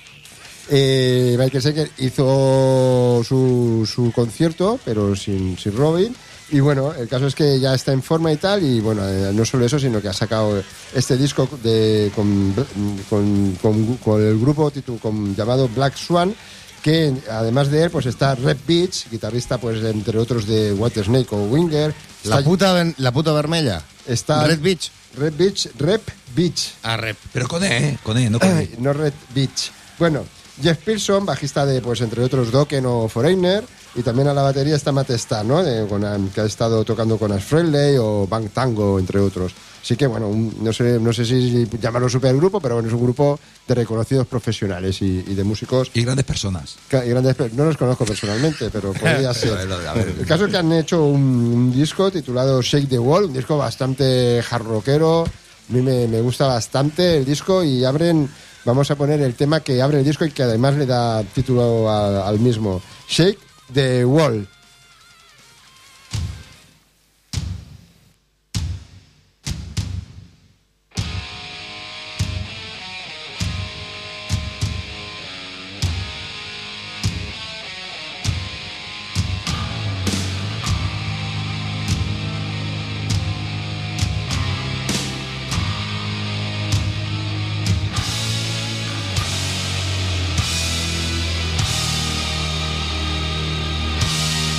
Eh, Michael Schenker hizo su, su concierto, pero sin, sin Robin. Y bueno, el caso es que ya está en forma y tal. Y bueno, eh, no solo eso, sino que ha sacado este disco de, con, con, con- con el grupo titu- con- llamado Black Swan. Que además de él, pues está Reb Beach, guitarrista, pues entre otros de Whitesnake o Winger. La Está- puta, ven- la puta vermella. está Red Beach. Red Beach, Rep Beach. Ah, rep. Pero con E, ¿eh? Con E, no con E. Ay, no Red Beach. Bueno, Jeff Pearson, bajista de, pues entre otros, Dokken o Foreigner, y también a la batería está Matt Starr, ¿no? De- con, um, que ha estado tocando con Ash Frehley o Bang Tango, entre otros. Así que, bueno, un- no sé no sé si llamarlo supergrupo, pero bueno, es un grupo de reconocidos profesionales y, y de músicos. Y grandes personas. ca- y grandes, pe- no los conozco personalmente, pero podría ser. A ver, a ver. El caso es que han hecho un, un disco titulado Shake the Wall, un disco bastante hard rockero. A mí me, me gusta bastante el disco y abren, vamos a poner el tema que abre el disco y que además le da título a- al mismo. Shake the Wall. Shake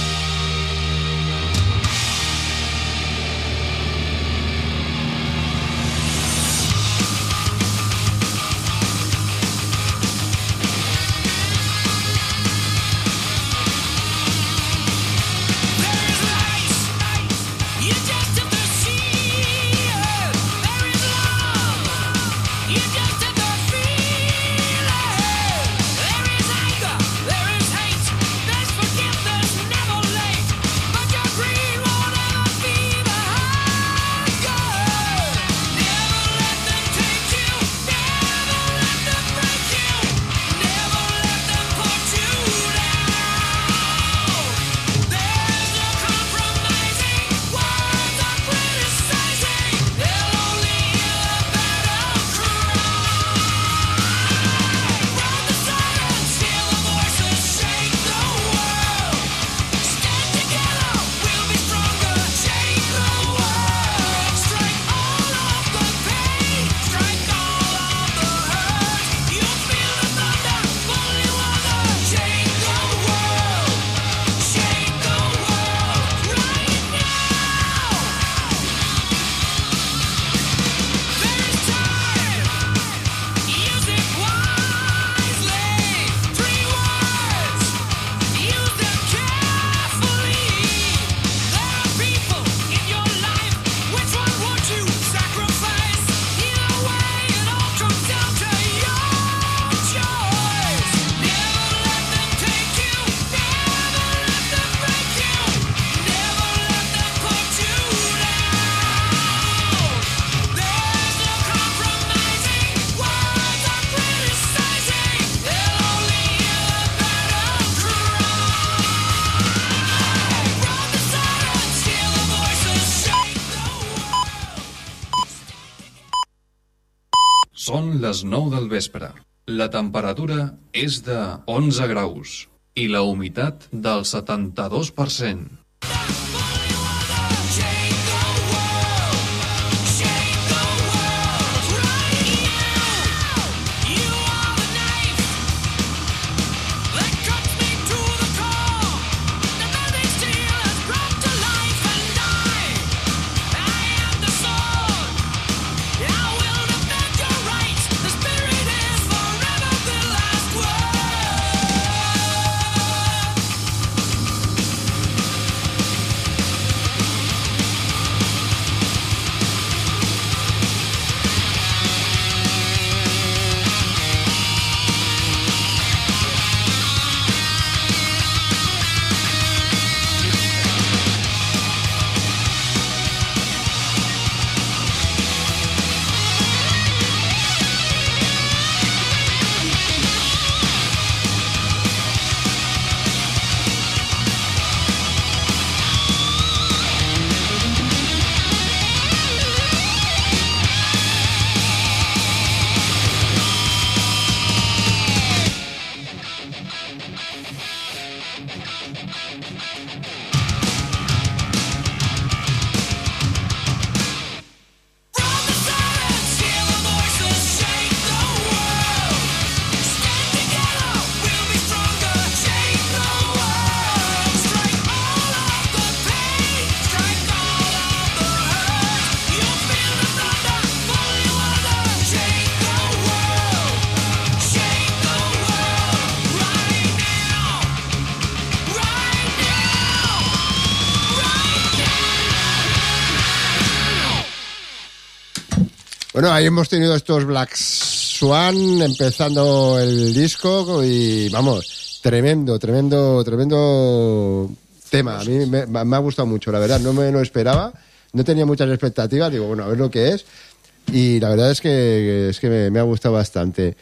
Són les nou del vespre. La temperatura és de onze graus i la humitat del setanta-dos per cent. Bueno, ahí hemos tenido estos Black Swan empezando el disco y vamos, tremendo, tremendo, tremendo tema. A mí me, me ha gustado mucho, la verdad, no me lo esperaba, no tenía muchas expectativas, digo, bueno, a ver lo que es y la verdad es que, es que me, me ha gustado bastante.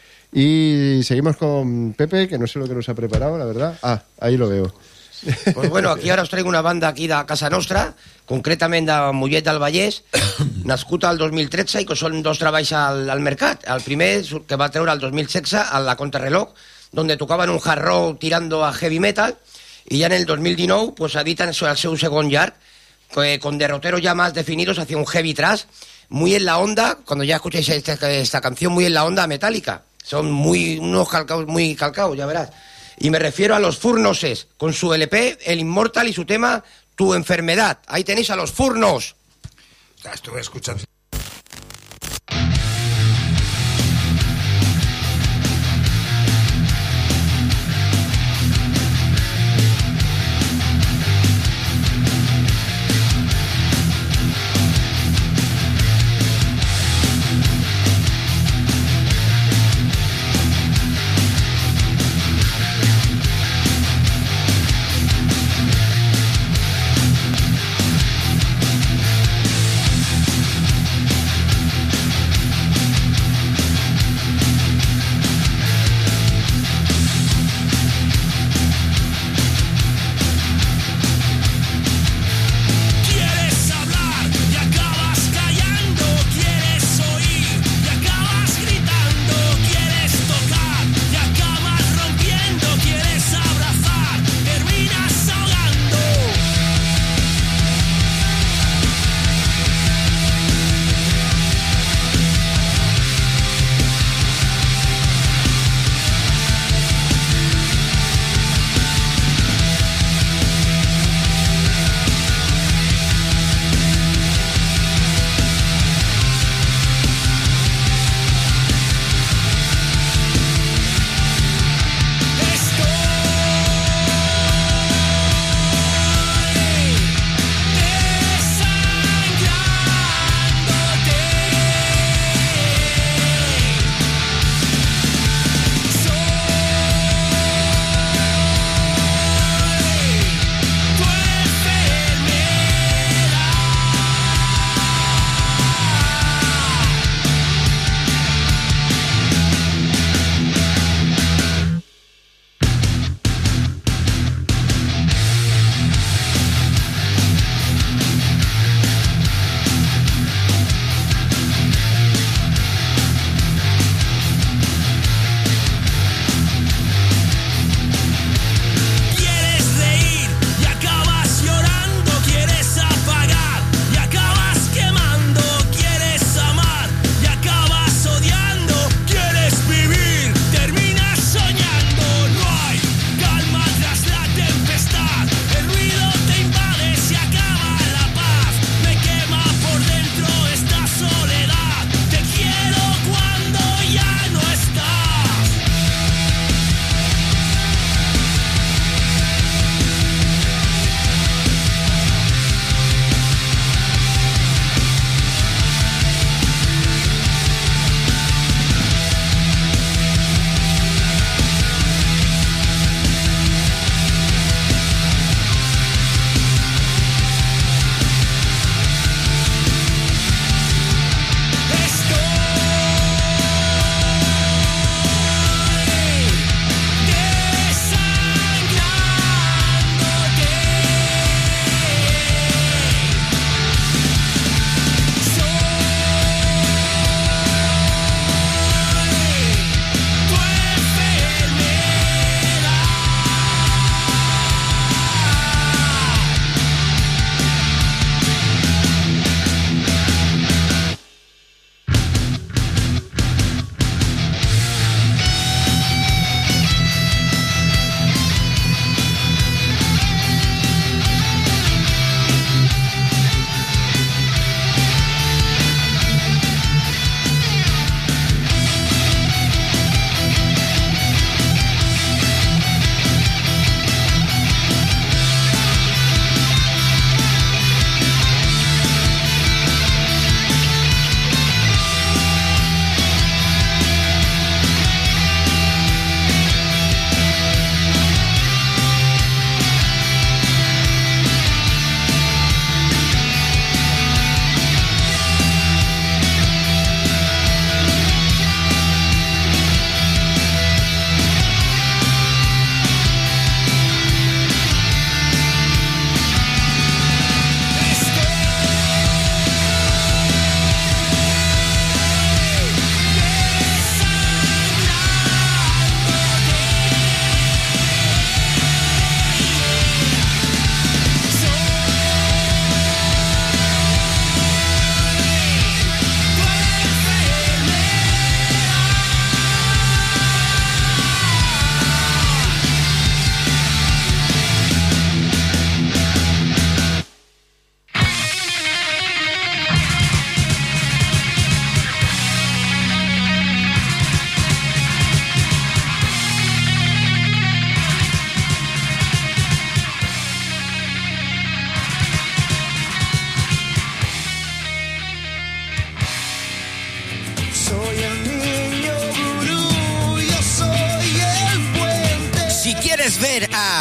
Y seguimos con Pepe, que no sé lo que nos ha preparado, la verdad. Ah, ahí lo veo. Pues bueno, aquí ara us traigo una banda aquí de casa nostra, concretament de Mollet del Vallès, nascut al dos mil tretze i que són dos treballs al, al mercat. El primer, que va treure el dos mil setze, a la Contrarreloj, donde tocaban un hard rock tirando a heavy metal, y ya en el dos mil dinou pues editan el seu segon llarg, que, con derroteros ya más definidos hacia un heavy trash, muy en la onda, cuando ya escucháis esta, esta canción, muy en la onda metálica. Son muy, unos calcaos muy calcaos, ya verás. Y me refiero a los Furnoses, con su L P, El Inmortal, y su tema, Tu Enfermedad. Ahí tenéis a los Furnos. Estuve escuchando.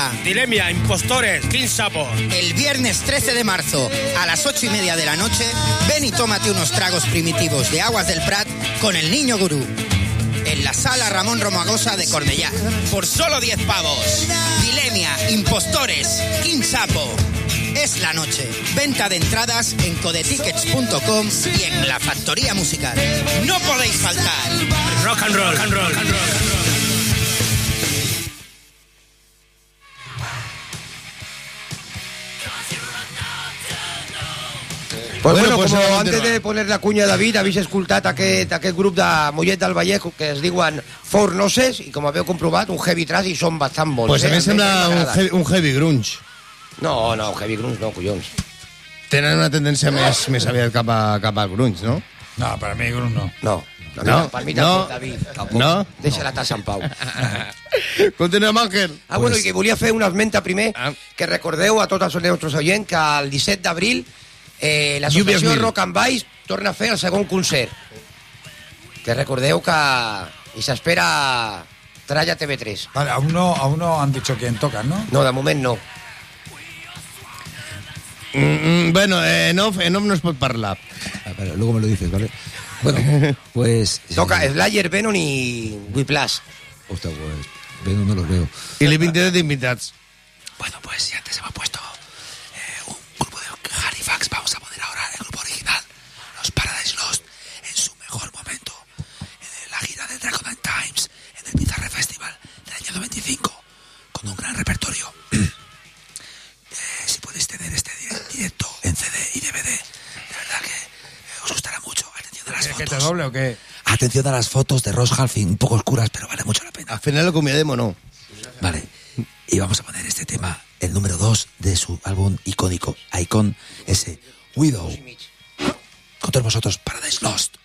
a Dilemia, Impostores, King Sapo. el viernes trece de marzo a las ocho y media de la noche. Ven y tómate unos tragos primitivos de Aguas del Prat con el Niño Gurú. En la sala Ramón Romagosa de Cornellá. Por solo diez pavos. Dilemia, Impostores, King Sapo. Es la noche. Venta de entradas en codetickets punto com y en la Factoría Musical. No podéis faltar. Rock and roll, rock and roll, rock and roll. Pues Bueno, bueno, pues como anem a antes continuar. de poner la cunya, David, habéis escoltat aquest, aquest grup de Mollet del Vallès que es diuen Four Noses i com haveu comprovat, un heavy trash i són bastant bons. Pues a eh? mi em sembla un m'agrada. heavy, un heavy grunge. No, no, heavy grunge no, collons. Tenen una tendència més, més aviat cap, a, cap al grunge, no? No, per mi grunge no. No. No, no, per mi tampoc, no, David. Tampoc. no. Deixa la tassa en pau. Continuem, Àngel. Ah, bueno, i que volia fer una esmenta primer, Ah. que recordeu a tots els nostres oients que el disset d'abril eh, Lluvias l'associació mil. Rock and Bass torna a fer el segon concert. Que recordeu que i s'espera Tralla T V tres. Vale, aún no, aún no han dicho quién toca, ¿no? No, de moment no. Mm, mm, bueno, en off, en off no es pot parlar. Ah, vale, luego me lo dices, ¿vale? Bueno, pues... Toca Slayer, Venom i Whiplash. Ostras, pues... Venom no los veo. I li vint de invitats. Bueno, pues si antes hemos puesto eh, un grupo de Halifax, vamos a poner ahora el grupo original, los Paradise Lost, en su mejor momento, en la gira de Dragon and Times, en el Bizarre Festival del año noventa y cinco, con un gran repertorio. eh, si podéis tener este directo en C D y D V D, de verdad que eh, os gustará mucho. Atención a las ¿Quieres que fotos. te doble o qué? Atención a las fotos de Ross Halfing, un poco oscuras, pero vale mucho la pena. Al final lo acomiadem o no? Vale. Y vamos a poner este tema, el número dos de su álbum icónico, Icon, ese Widow. Con todos vosotros, Paradise Lost.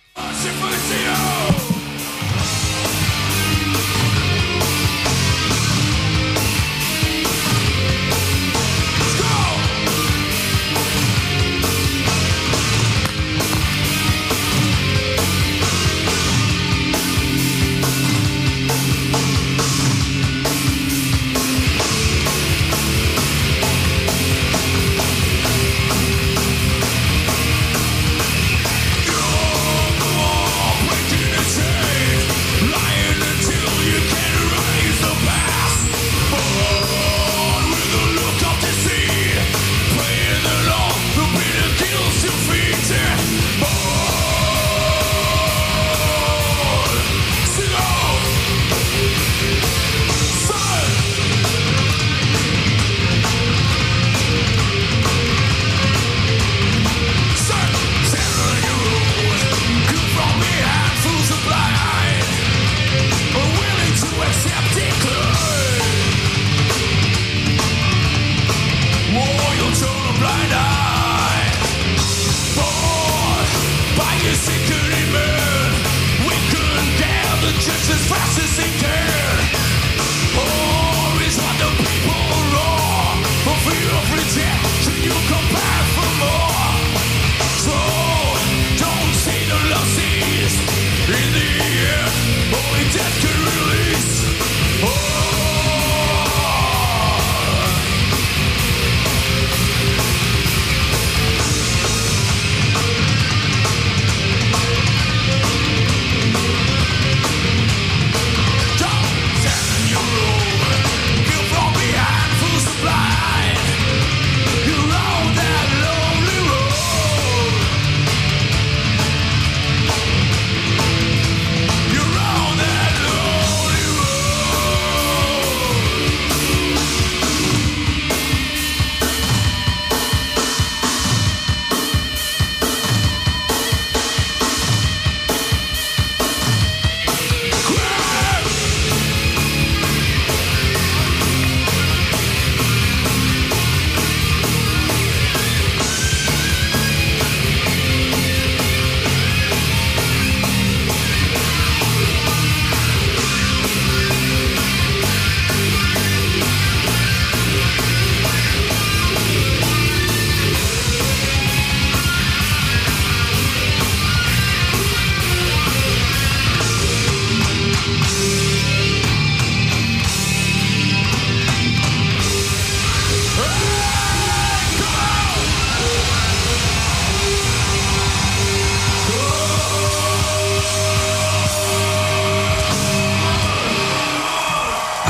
Don't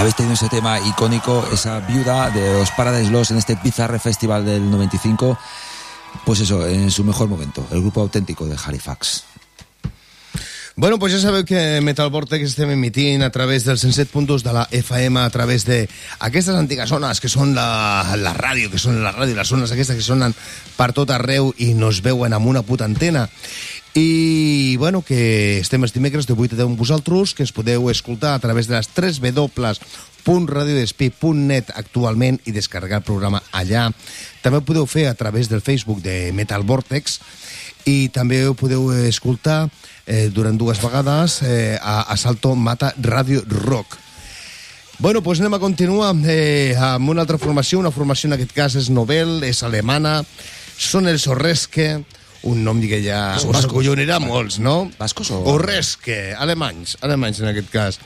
habéis tenido ese tema icónico, esa viuda de los Paradise Lost en este Bizarre Festival del noventa y cinco, pues eso, en su mejor momento, el grupo auténtico de Halifax. Bueno, pues ja sabeu que Metal Vortex estem emitint a través dels cent set punt dos de la F M, a través d'aquestes antigues zones que són la, la ràdio, que són la ràdio, les zones aquestes que sonen per tot arreu i nos veuen amb una puta antena. I, bueno, que estem els dimecres de vuit a deu amb vosaltres, que es podeu escoltar a través de les tres w punt radio despí punt net actualment i descarregar el programa allà. També ho podeu fer a través del Facebook de Metal Vortex i també ho podeu escoltar eh, durant dues vegades eh, a, a Salto Mata Radio Rock. Bueno, doncs anem a continuar eh, amb una altra formació. Una formació en aquest cas és novel, és alemana, són els Orreske, un nom que ja us acollonirà molts, no? Bascos o...? Orreske, alemanys, alemanys en aquest cas.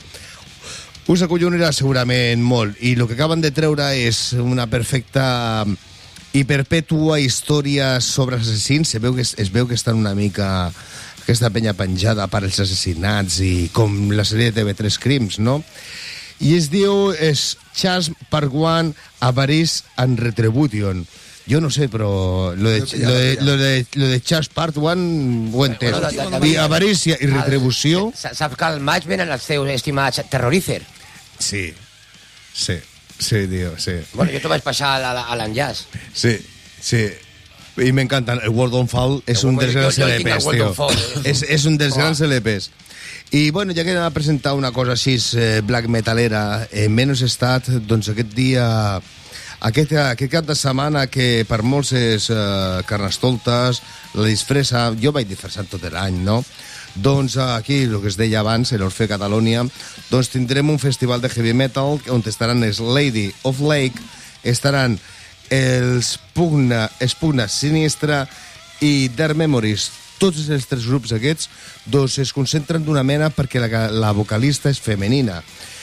Us acollonirà segurament molt, i el que acaben de treure és una perfecta i perpètua història sobre assassins. Es veu que, es veu que estan una mica aquesta penya penjada per als assassinats i com la sèrie de T V tres Crims, no? I es diu es Charles Part One, Avarice and Retribution. Jo no sé, però lo de, lo de, lo de, lo de Charles Part One ho he entès. I Avarícia i Retribució... Saps que al maig venen els teus estimats Terrorizer? Sí, sí, sí, tio, sí. Bueno, jo t'ho vaig passar a l'enllaç. Sí, sí. I m'encanten. El World on Fall és un dels grans L Pes, tio. És, és un dels grans L Pes. I, bueno, ja que anem a presentar una cosa així eh, black metalera, en menys estat, doncs aquest dia, aquest, aquest cap de setmana que per molts és eh, Carnestoltes, la disfressa, jo vaig disfressar tot l'any, no? Doncs aquí, el que es deia abans, l'Orfe Catalonia, doncs tindrem un festival de heavy metal on estaran els Lady of Lake, estaran els Pugna, Espugna Sinistra i Dark Memories. Tots els tres grups aquests doncs es concentren d'una mena perquè la, la vocalista és femenina.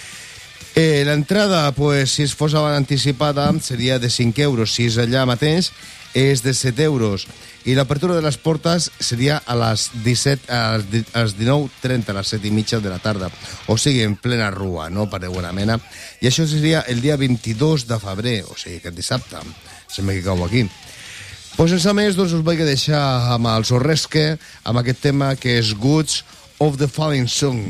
Eh, L'entrada, pues, si es fos anticipada, seria de cinc euros. Si és allà mateix, és de set euros. I l'apertura de les portes seria a les disset, a les dinou trenta, a les set i mitja de la tarda. O sigui, en plena rua, no? Per alguna mena. I això seria el dia vint-i-dos de febrer, o sigui, aquest dissabte. Sembla que cau aquí. Pues sense més, doncs us vaig deixar amb els Orreske, amb aquest tema que és Goods of the Falling Song.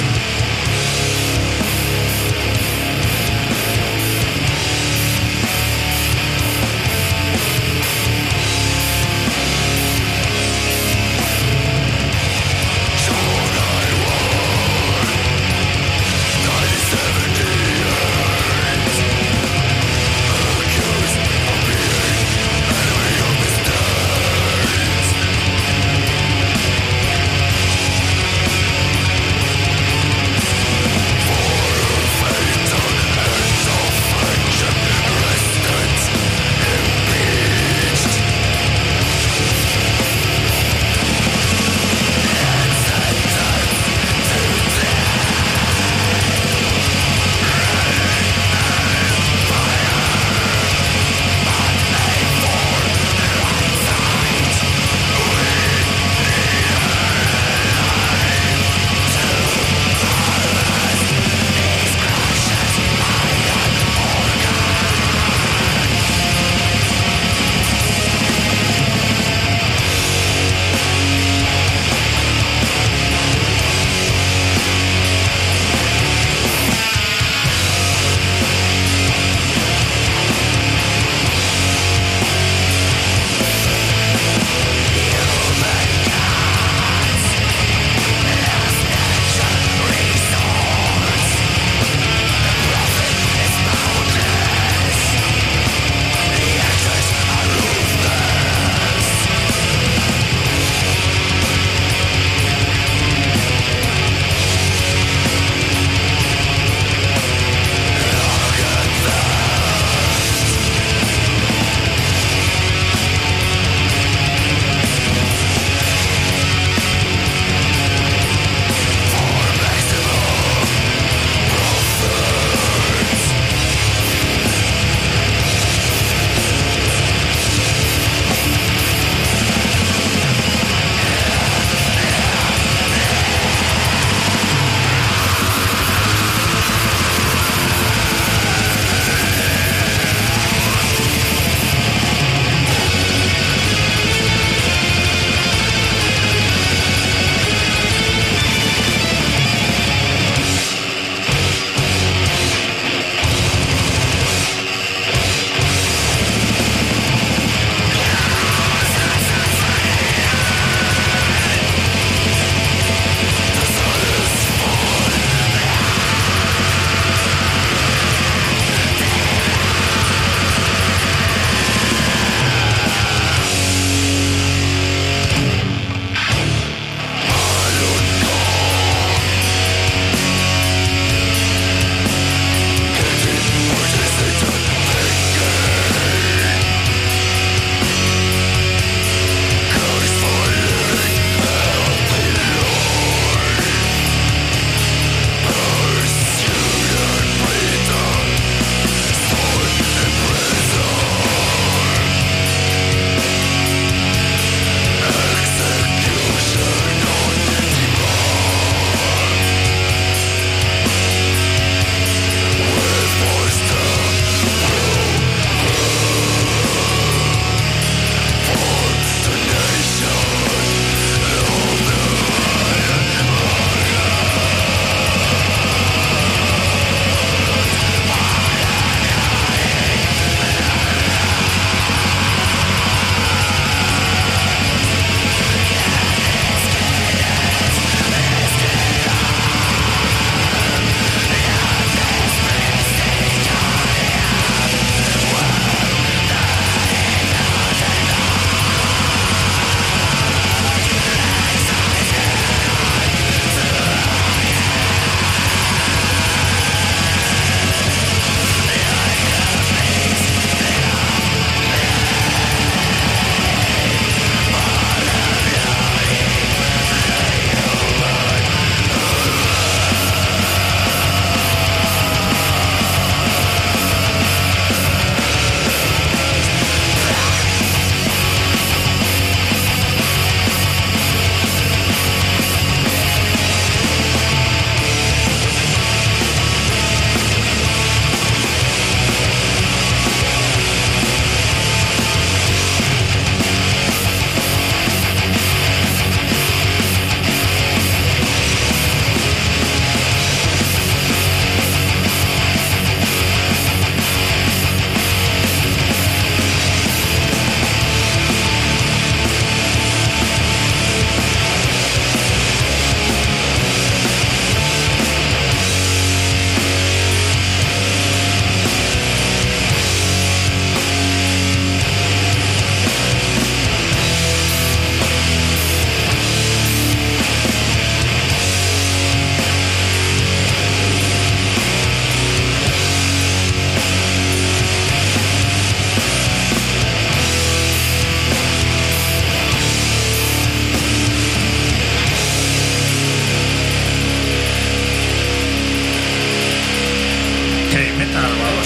Thank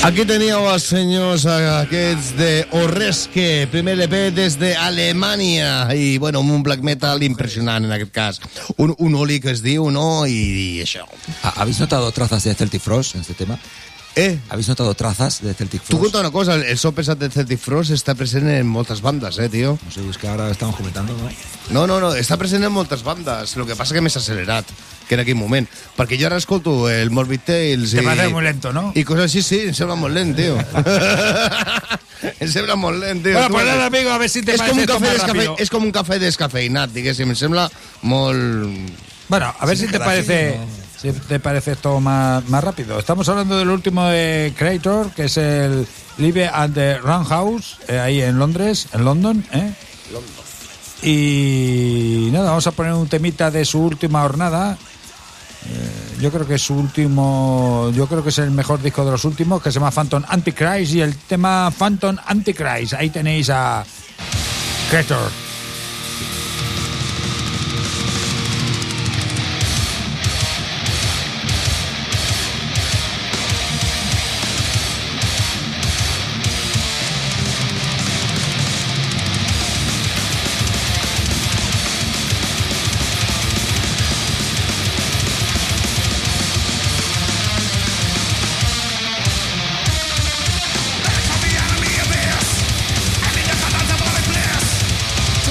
Aquí teníeu els senyors aquests de Orreske, primer L P des d'Alemanya, i bueno, un black metal impressionant en aquest cas. Un, un oli que es diu, no? I, i això. ¿Habéis notado trazas de Celtic Frost en este tema? Eh? ¿Habéis notado trazas de Celtic Frost? Tu cuenta una cosa, el so pesat de Celtic Frost està present en moltes bandes, eh, tio? No sé, es que ahora estamos comentando, ¿no? No, no, no, està present en moltes bandes, el que passa que més accelerat, que en aquell moment. Perquè jo ara escolto el Morbid Tales Te i... parece muy lento, ¿no? I coses així, sí, em sembla molt lent, tio. Em sembla molt lent, tio. Bueno, pues nada, amigo, a ver si te és com parece un esto cafè más descafe... rápido. És com un cafè descafeinat, diguéssim, em sembla molt... Bueno, a ver si te parece... Si te parece esto más, más rápido. Estamos hablando del último de Creator, que es el Live at the Roundhouse, eh, ahí en Londres, en London, ¿eh? Y nada, vamos a poner un temita de su última jornada. Eh, yo creo que es su último, yo creo que es el mejor disco de los últimos, que se llama Phantom Antichrist, y el tema Phantom Antichrist. Ahí tenéis a Creator. Enemy of this, and in the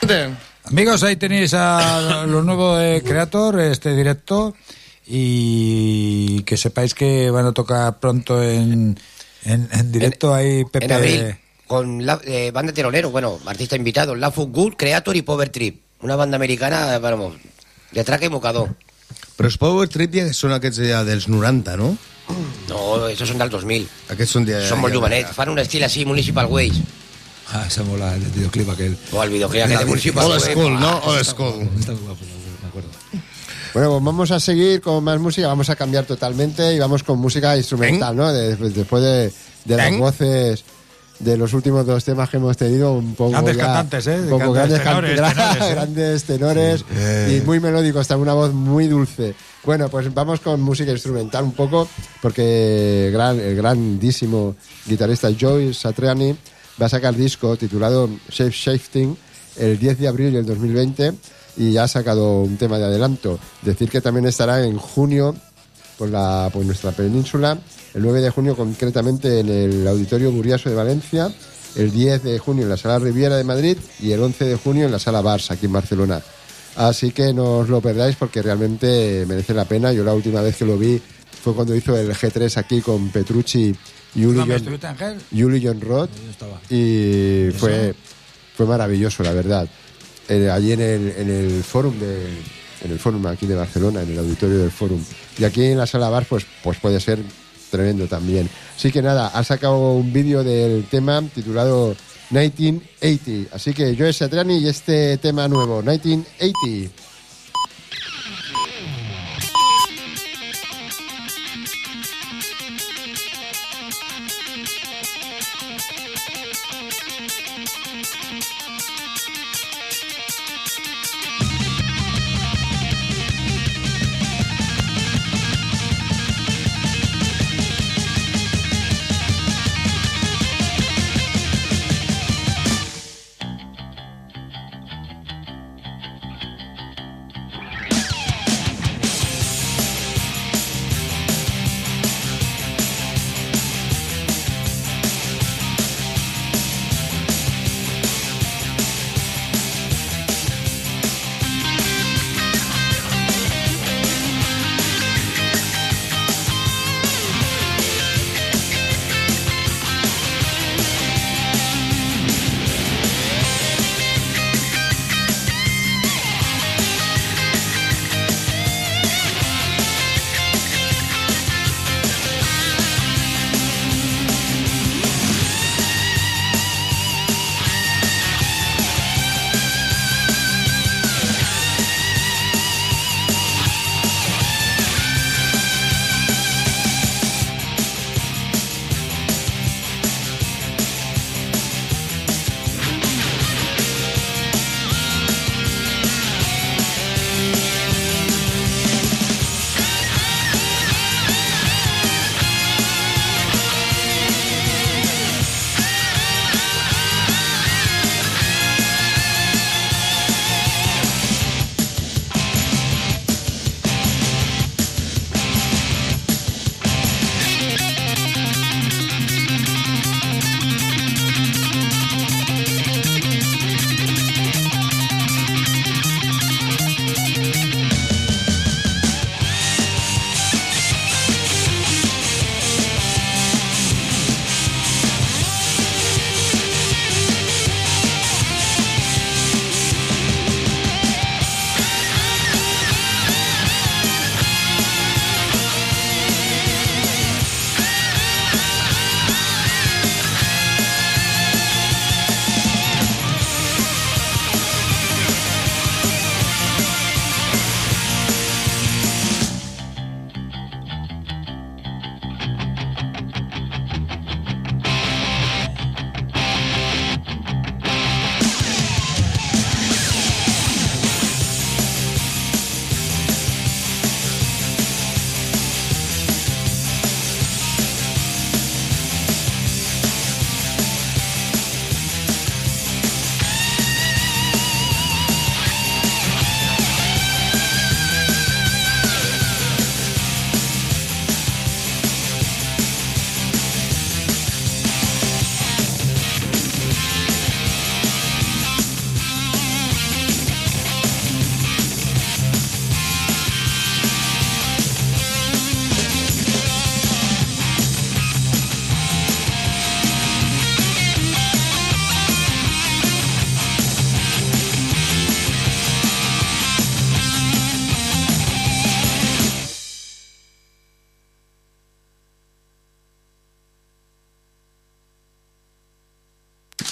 Amigos, ahí tenéis a lo nuevo de Creator, este directo, y que sepáis que van a tocar pronto en, en, en directo ahí Pepe. En abril, con la eh, banda Terolero, bueno, artista invitado, Laugh of Good, Creator y Power Trip, una banda americana, vamos, de traque y mocador. Però els Power Trip ja són aquests ja dels noranta, no? No, esos son del dos mil. Aquests són de... Son molt jovenets, fan un estil así, Municipal Ways. Ah, esa mola, el videoclip aquel. O el videoclip aquel de Municipal Old Ways. School, ¿no? Old School. Está muy guapo, me acuerdo. Bueno, pues vamos a seguir con más música, vamos a cambiar totalmente y vamos con música instrumental, ¿no? De- después de, de las ¿Eh? voces de los últimos dos temas que hemos tenido, un poco Grandes ya- cantantes, ¿eh? un poco Grandes grandes, tenores, can- tenores, ¿eh? grandes tenores Eh. y muy melódicos, está una voz muy dulce. Bueno, pues vamos con música instrumental un poco, porque gran, el grandísimo guitarrista Joe Satriani va a sacar disco titulado Shape Shifting el diez de abril del dos mil veinte y ya ha sacado un tema de adelanto. Decir que también estará en junio por, la, por nuestra península, el nueve de junio concretamente en el Auditorio Burriaso de Valencia, el diez de junio en la Sala Riviera de Madrid y el once de junio en la Sala Barça aquí en Barcelona. Así que no os lo perdáis porque realmente merece la pena. Yo la última vez que lo vi fue cuando hizo el G tres aquí con Petrucci y Uli ¿No me John, estuviste, Ángel? y Uli John Roth y fue, fue maravilloso, la verdad. Eh, allí en el, en el Fórum de, en el Fórum aquí de Barcelona, en el auditorio del Fórum. Y aquí en la Sala Bar, pues, pues puede ser tremendo también. Así que nada, ha sacado un vídeo del tema titulado nineteen eighty. Así que Joe Satriani y este tema nuevo, nineteen eighty.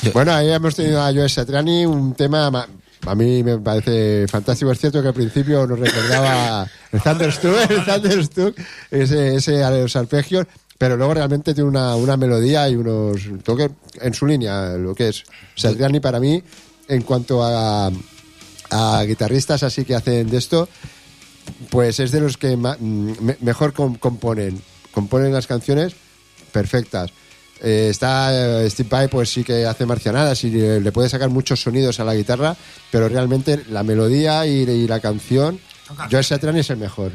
Bueno, ahí hemos tenido a Joe Satriani, un tema... ma- A mí me parece fantástico. Es cierto que al principio nos recordaba el Thunderstruck, el Thunderstruck, ese, ese a los arpegios, pero luego realmente tiene una, una melodía y unos toques en su línea, lo que es Satriani para mí, en cuanto a, a guitarristas así que hacen de esto, pues es de los que ma- me- mejor com- componen, componen las canciones perfectas. Eh, está eh, Steve Vai, pues sí que hace marcianadas y le, le puede sacar muchos sonidos a la guitarra, pero realmente la melodía y, y la canción, Joe Satriani es el mejor.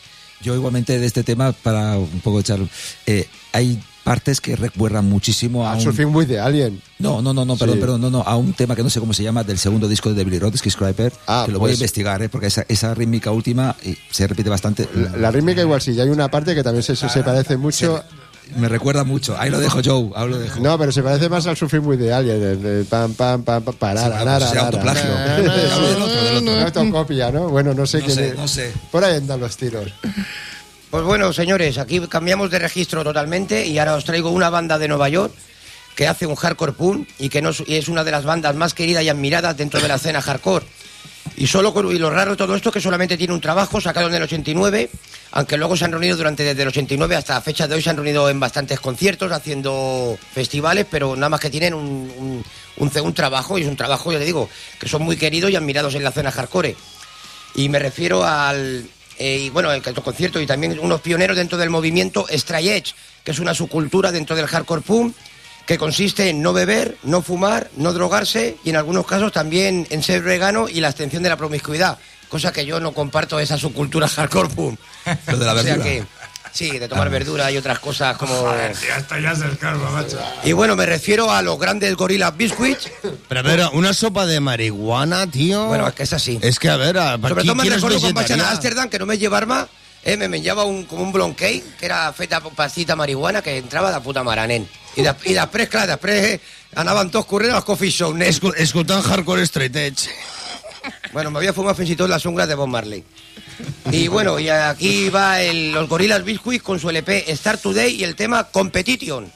Yo igualmente de este tema, para un poco echar... Eh, hay partes que recuerdan muchísimo a Al un... Surfing with the Alien. No, no, no, no, perdón, Sí. perdón, no, no, a un tema que no sé cómo se llama, del segundo disco de Billy Roth, Skyscraper, Ah, que lo voy a pues- investigar, ¿eh? Porque esa, esa rítmica última eh, se repite bastante. La, la rítmica igual sí, y hay una parte que también se, se, se parece mucho... Me recuerda mucho. Ahí lo dejo, Joe. Ahí lo dejo. No, pero se parece más al Surfing with the Alien. El, el pam, pam, pam, pam, parara, Sí, rara, sea rara. autoplagio. Hablo del otro, del otro. Una autocopia, ¿no? Bueno, no sé No quién sé, es. no sé. Por ahí andan los tiros. Pues bueno, señores, aquí cambiamos de registro totalmente y ahora os traigo una banda de Nueva York que hace un hardcore punk y que no es, y es una de las bandas más queridas y admiradas dentro de la escena hardcore. Y solo con- y lo raro de todo esto es que solamente tiene un trabajo sacado en el ochenta y nueve, aunque luego se han reunido durante desde el ochenta y nueve hasta la fecha de hoy, se han reunido en bastantes conciertos, haciendo festivales, pero nada más que tienen un, un, un, un trabajo, y es un trabajo, yo le digo, que son muy queridos y admirados en la escena hardcore. Y me refiero al... Eh, y bueno, el, el concierto y también unos pioneros dentro del movimiento Straight Edge, que es una subcultura dentro del hardcore punk, que consiste en no beber, no fumar, no drogarse y en algunos casos también en ser vegano y la abstención de la promiscuidad, cosa que yo no comparto esa subcultura hardcore punk. Lo de la O sea verdura. que, sí, de tomar verdura y otras cosas como... Joder, tío, esto ya es el calvo, macho. Y bueno, me refiero a los grandes Gorillaz Biscuits. Pero a ver, una sopa de marihuana, tío... Bueno, es que es así. Es que, a ver, a- Sobre qui- todo me ¿quién es recuerdo quan vaig anar a vegetarià? Amsterdam, que només llevar-me, eh, me menjava un, com un blonde cake, que era feta amb pastita marihuana, que entrava de puta mare, nen. I, de, i després, clar, després eh, anaven tots corrent als coffee shop, nen. Escu- Escoltant hardcore straight edge. Bueno, me había fumado fins i tot las unglas de Bob Marley. Y bueno, y aquí va el, los Gorillaz Biscuits con su L P Start Today y el tema Competition.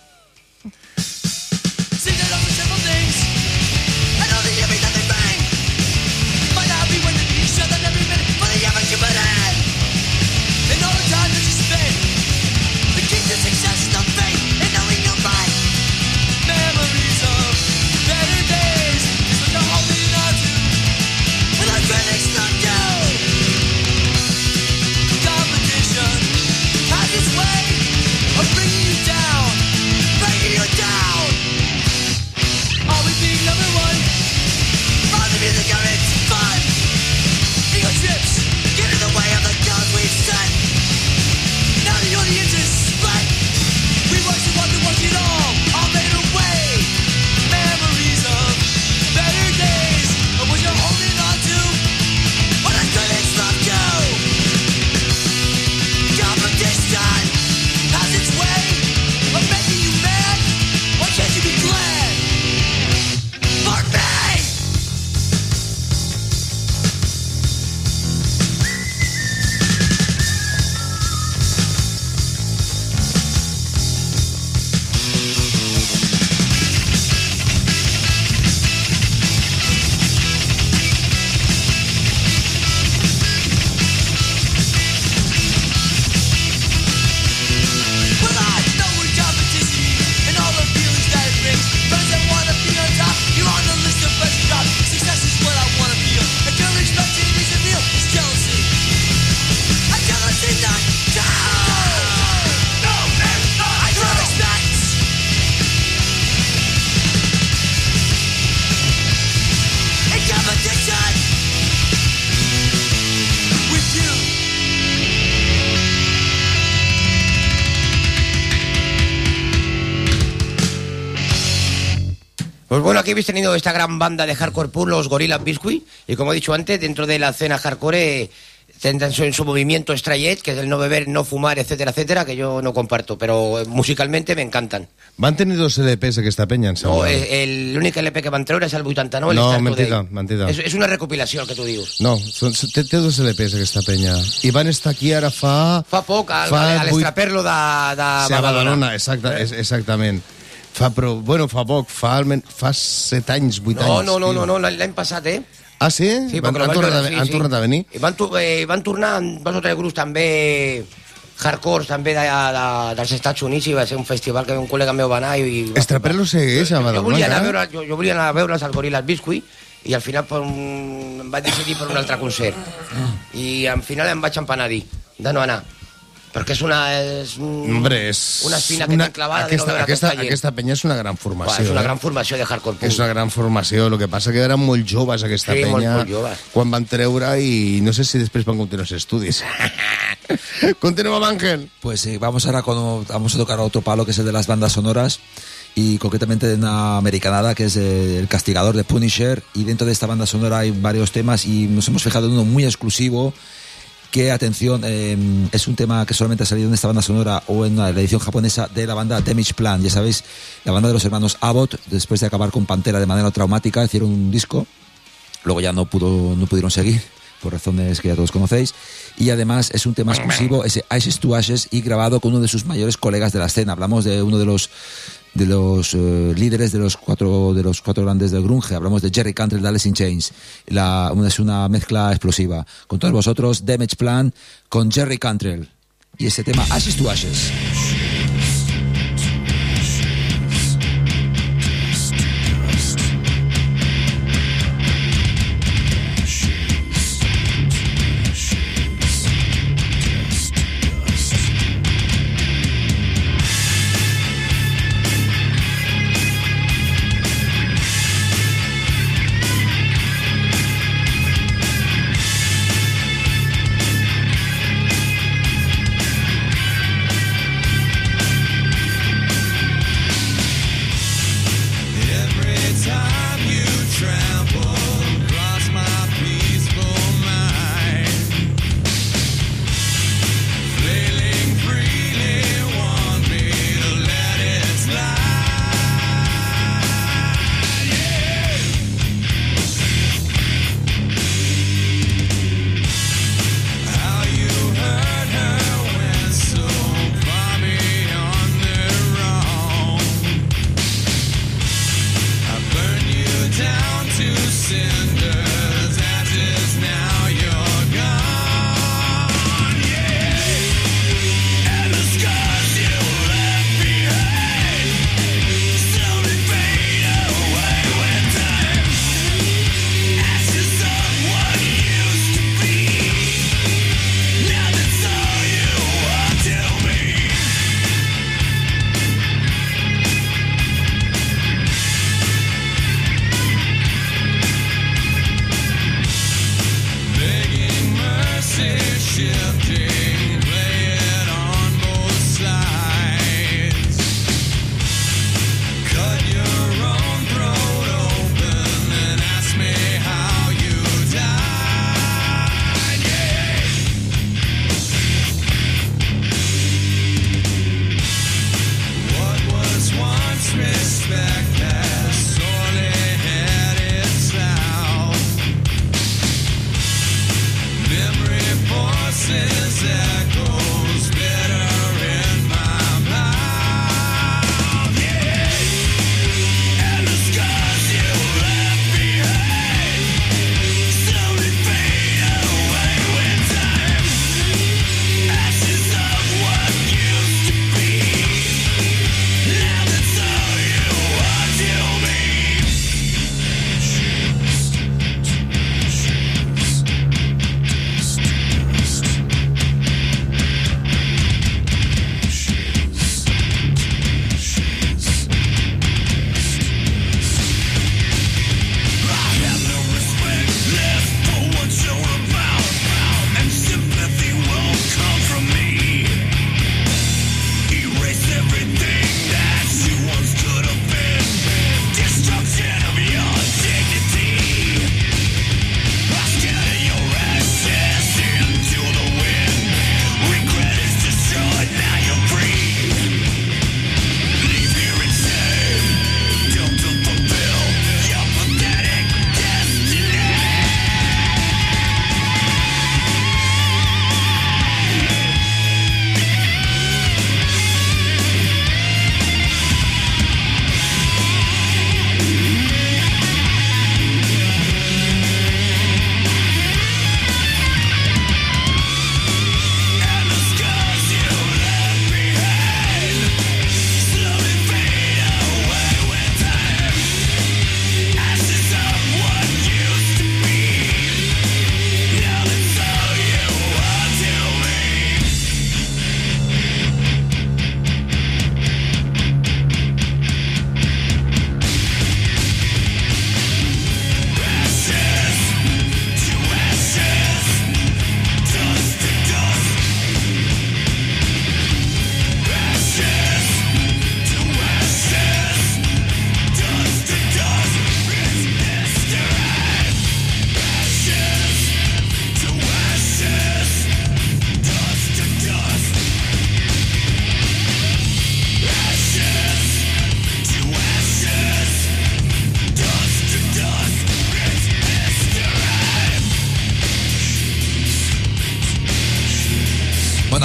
Pues bueno, aquí habéis tenido esta gran banda de hardcore punk, los Gorillaz Biscuits, y como he dicho antes, dentro de la escena hardcore eh, tendrán su- en su movimiento Straight Edge, que es el no beber, no fumar, etcétera, etcétera, que yo no comparto, pero eh, musicalmente me encantan. Van tenir dos L Ps aquesta penya, em No, sembla. eh, el l'únic L P que van treure és el vuitanta-nou, el No, Start mentida, Today. mentida. És, és una recopilació, el que tu dius. No, són, té, té dos L Ps aquesta penya. I van estar aquí ara fa... Fa poc, al, Fa a vuit- l'estraperlo de, de Sí, a Badalona. Badalona, exacta, és, exactament. Fa, però, bueno, fa poc, fa, almen, fa set anys, vuit no, anys. No, no, tio. no, no, l'any passat, eh? Ah, sí? Sí, van, perquè han, lo tornat, van- a, sí, han sí. tornat a venir? I van, tu- eh, van tornar amb dos o tres grups també hardcore també de, de, dels Estats Units i va ser un festival que un col·lega meu va anar i... i va, Estrapero segueix a jo, volia anar a Badalona? veure, jo, jo volia anar a veure'ls al Gorillaz Biscuit i al final per un, em vaig decidir per un altre concert i al final em vaig empenedir de no anar perquè és una, és un, Hombre, és... una espina que tinc clavada aquesta, de no veure aquesta, aquesta gent. aquesta penya és una gran formació. Buah, és una eh? gran formació de hardcore punk. És una gran formació, el que passa que eren molt joves aquesta Sí, molt, penya molt joves. quan van treure i no sé si després van continuar els estudis. Continuem, Ángel. Pues sí, vamos ahora con, vamos a tocar otro palo que es el de las bandas sonoras y concretamente de una americanada que es eh, El Castigador de Punisher, y dentro de esta banda sonora hay varios temas y nos hemos fijado en uno muy exclusivo que, atención, eh, es un tema que solamente ha salido en esta banda sonora o en la edición japonesa de la banda Damage Plan. Ya sabéis, la banda de los hermanos Abbott, después de acabar con Pantera de manera traumática, hicieron un disco, luego ya no pudo, no pudieron seguir por razones que ya todos conocéis, y además es un tema exclusivo, ese Ashes to Ashes, y grabado con uno de sus mayores colegas de la escena. Hablamos de uno de los de los eh, líderes de los cuatro de los cuatro grandes del grunge. Hablamos de Jerry Cantrell de Alice in Chains. La, una, es una mezcla explosiva. Con todos vosotros, Damage Plan con Jerry Cantrell y ese tema Ashes to Ashes. Ashes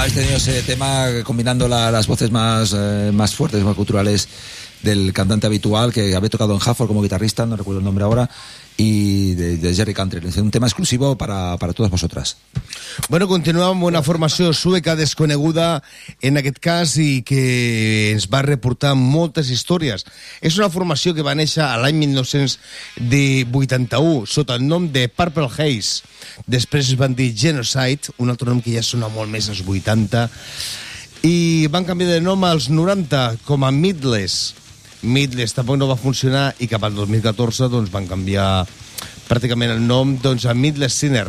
habéis tenido ese tema combinando la- las voces más, eh, más fuertes, más culturales del cantante habitual que había tocado en Halford como guitarrista, no recuerdo el nombre ahora, y de, de Jerry Cantrell. Es un tema exclusivo para, para todas vosotras. Bueno, continuem amb una formació sueca desconeguda en aquest cas i que ens va reportar moltes històries. És una formació que va néixer a l'any mil nou-cents vuitanta-u sota el nom de Purple Haze. Després es van dir Genocide, un altre nom que ja sona molt més als vuitanta, i van canviar de nom als noranta com a Midless. Midless tampoc no va funcionar i cap al dos mil catorze doncs, van canviar pràcticament el nom doncs, a Midless Sinner.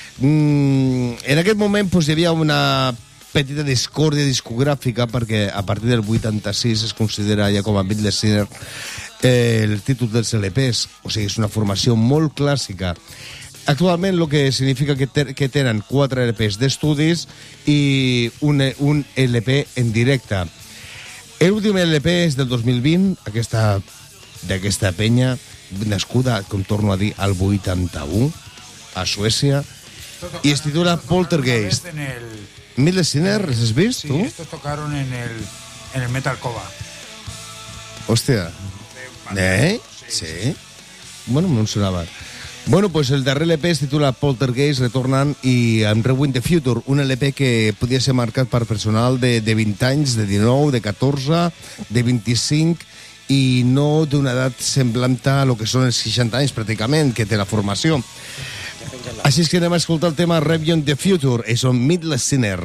Mm, en aquest moment doncs, hi havia una petita discòrdia discogràfica perquè a partir del vuitanta-sis es considera ja com a Midless Sinner eh, el títol dels L Ps, o sigui, és una formació molt clàssica. Actualment el que significa que, te, que tenen quatre L Ps d'estudis i un, un L P en directe. L'últim L P és del dos mil vint, aquesta, d'aquesta penya, nascuda, com torno a dir, al vuitanta-u, a Suècia, i es titula Poltergeist. En el... Midless Sinner, ¿les has vist, Sí, tu? estos tocaron en el, en el Metal Cova. Hòstia. Eh? Sí. Bueno, no em sonava. Bueno, pues el darrer L P es titula Poltergeist, retornant, i amb Rewind the Future, un L P que podia ser marcat per personal de, de vint anys, de dinou, de catorze, de vint-i-cinc, i no d'una edat semblant a lo que són els seixanta anys, pràcticament, que té la formació. Així és que anem a escoltar el tema Rewind the Future, és un Midless Sinner.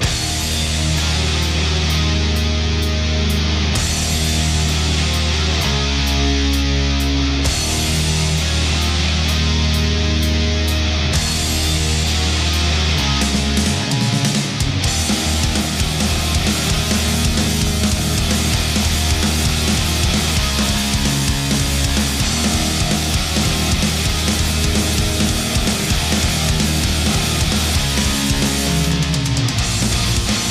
Thank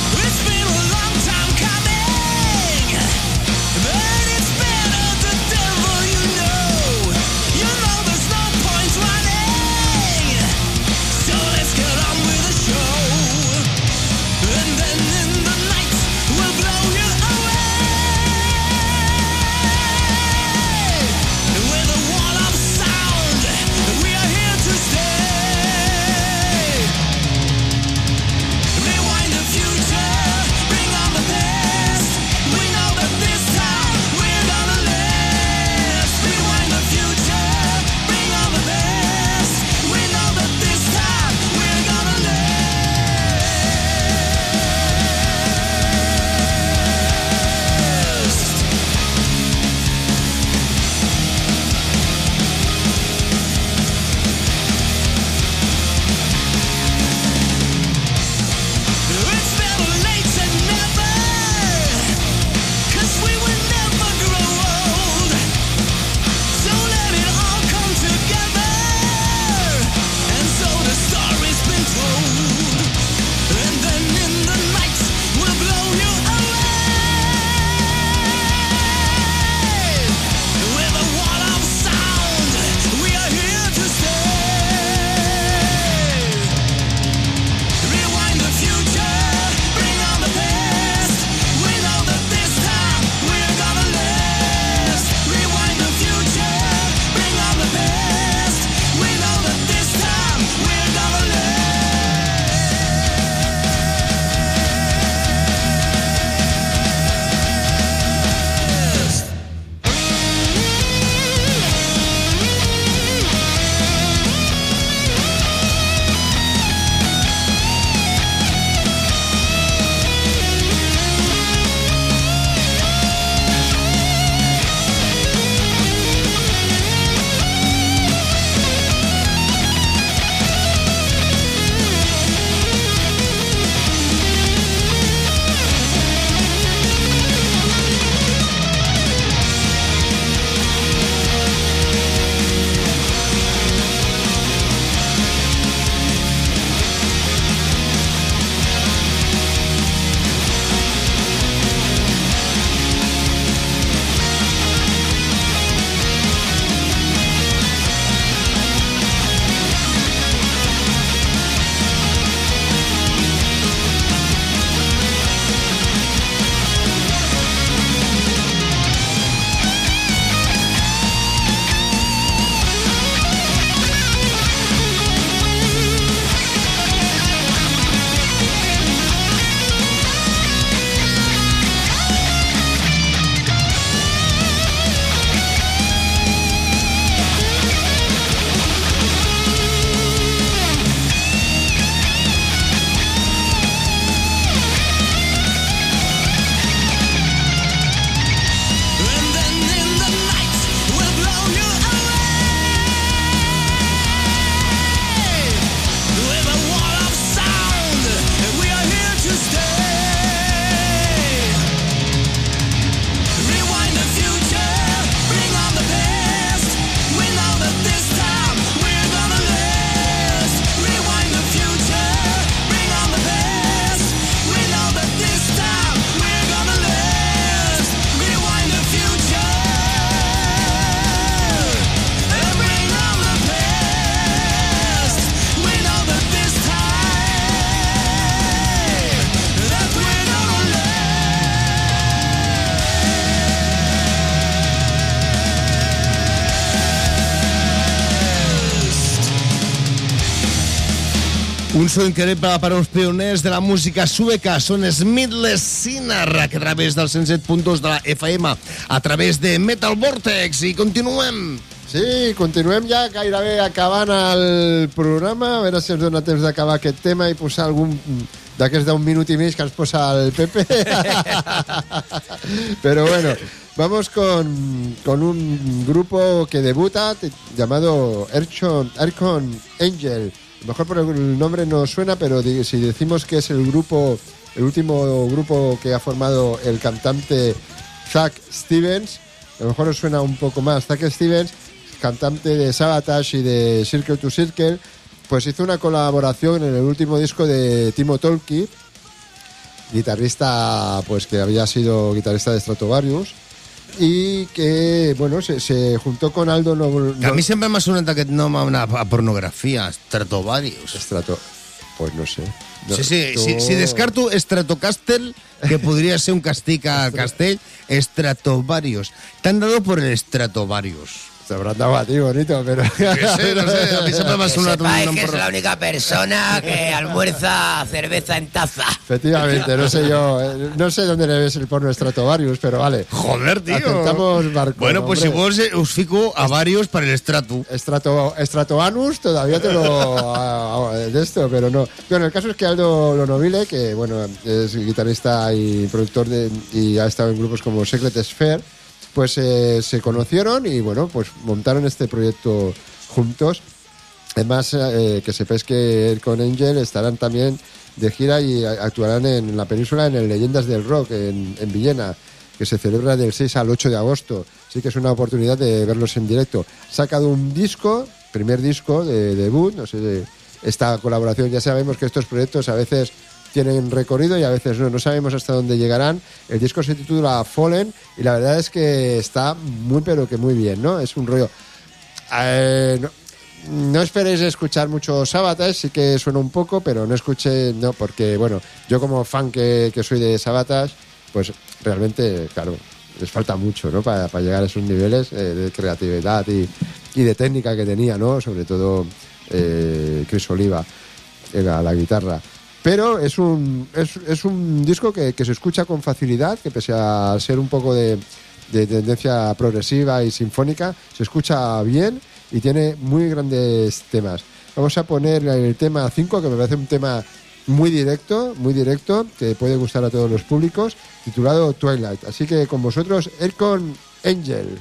Un so increïble per uns pioners de la música sueca són Smidless Sinner, que a través del cent set punt dos de la F M, a través de Metal Vortex. I continuem. Sí, continuem ja gairebé acabant el programa. A veure si ens dona temps d'acabar aquest tema i posar algun d'aquests d'un minut i mig que ens posa el Pepe. Pero bueno, vamos con, con un grupo que debuta llamado Erchon, Erchon Angel. A lo mejor por el nombre no suena, pero si decimos que es el grupo, el último grupo que ha formado el cantante Zach Stevens, a lo mejor os suena un poco más. Zach Stevens, cantante de Sabotage y de Circle to Circle, pues hizo una colaboración en el último disco de Timo Tolkki, guitarrista, pues que había sido guitarrista de Stratovarius, i que, bueno, se, se juntó con Aldo Novo... Que a mi sempre m'ha sonat aquest nom a una a pornografia, Stratovarius. Strato... Pues no sé. No, sí, sí, tu... si, si descarto Stratocastel, que podría ser un castic a Castell, Stratovarius. Te han dado por el Stratovarius. Se habrán dado a ti, bonito, pero... Que sé, no sé, a mí siempre me ha sonado un nombre. Que es la única persona que almuerza cerveza en taza. Efectivamente, no sé yo, eh, no sé dónde le ves el porno Stratovarius, pero vale. Joder, tío. Aceptamos barco. Bueno, pues hombre. igual os fico a varios para el Stratu. Strato, Stratoanus todavía te lo... a, a, de esto, pero no. Bueno, el caso es que Aldo Lonovile, que bueno, es guitarrista y productor de, y ha estado en grupos como Secret Sphere, pues eh, se conocieron y bueno, pues montaron este proyecto juntos. Además, eh, que sepáis que él con Angel estarán también de gira y actuarán en la península en el Leyendas del Rock en, en Villena, que se celebra del seis al ocho de agosto. Así que es una oportunidad de verlos en directo. Ha sacado un disco, primer disco de debut, no sé, de esta colaboración. Ya sabemos que estos proyectos a veces tienen recorrido y a veces no, no sabemos hasta dónde llegarán. El disco se titula Fallen y la verdad es que está muy pero que muy bien, ¿no? Es un rollo... Eh, no, no esperéis escuchar mucho Sabotage, sí que suena un poco, pero no escuché, no, porque bueno, yo como fan que, que soy de Sabotage, pues realmente, claro, les falta mucho, ¿no? Para, para llegar a esos niveles eh, de creatividad y, y de técnica que tenía, ¿no? Sobre todo eh, Chris Oliva, era la guitarra. Pero es un, es, es un disco que, que se escucha con facilidad, que pese a ser un poco de, de tendencia progresiva y sinfónica, se escucha bien y tiene muy grandes temas. Vamos a poner el tema cinco, que me parece un tema muy directo, muy directo, que puede gustar a todos los públicos, titulado Twilight. Así que con vosotros, Erchon Angel.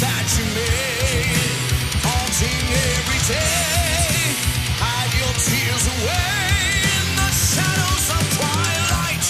that you made, haunting every day. Hide your tears away in the shadows of twilight.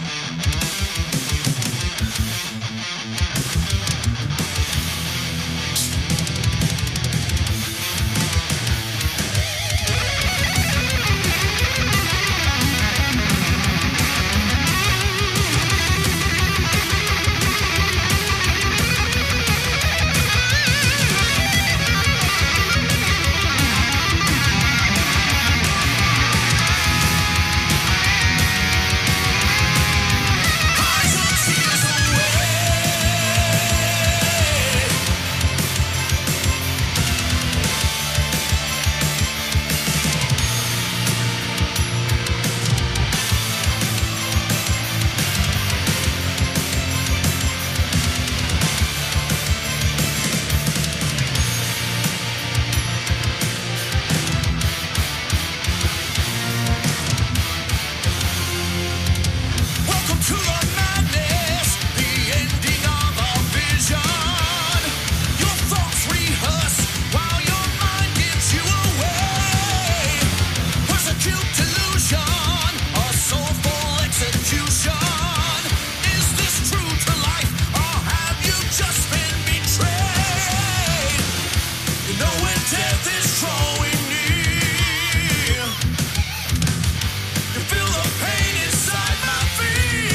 Welcome to the madness, the ending of a vision. Your thoughts rehearse while your mind gives you away. Persecute delusion, a soulful execution. Is this true to life, or have you just been betrayed? You know when death is drawing near, you feel the pain inside my fear.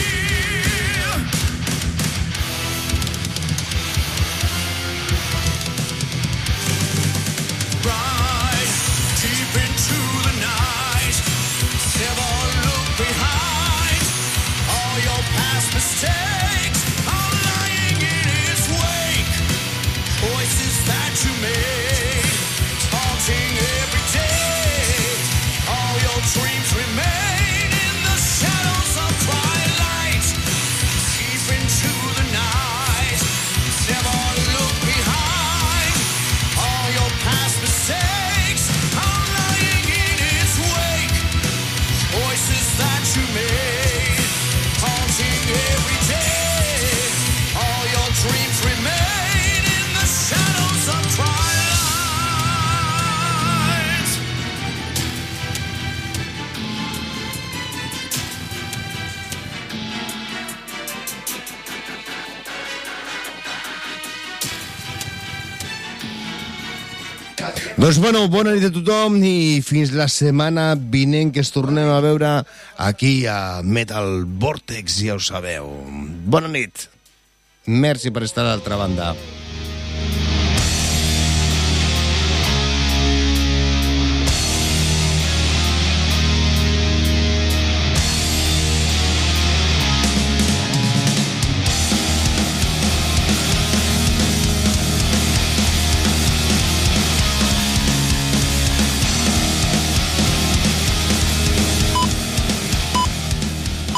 Ride deep into the night, never look behind. All your past mistakes are lying in its wake. Voices that you made, haunting every day. All your dreams remain in the shadows of twilight. Deep into the night, never look behind. All your past mistakes are lying in its wake. Voices that you made, haunting every day. All your dreams remain in the shadows of twilight. Doncs bueno, bona nit a tothom i fins la setmana vinent que es tornem a veure aquí a Metal Vortex, ja ho sabeu. Bona nit. Merci per estar a l'altra banda.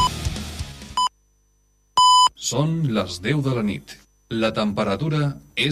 Són les deu de la nit. La temperatura és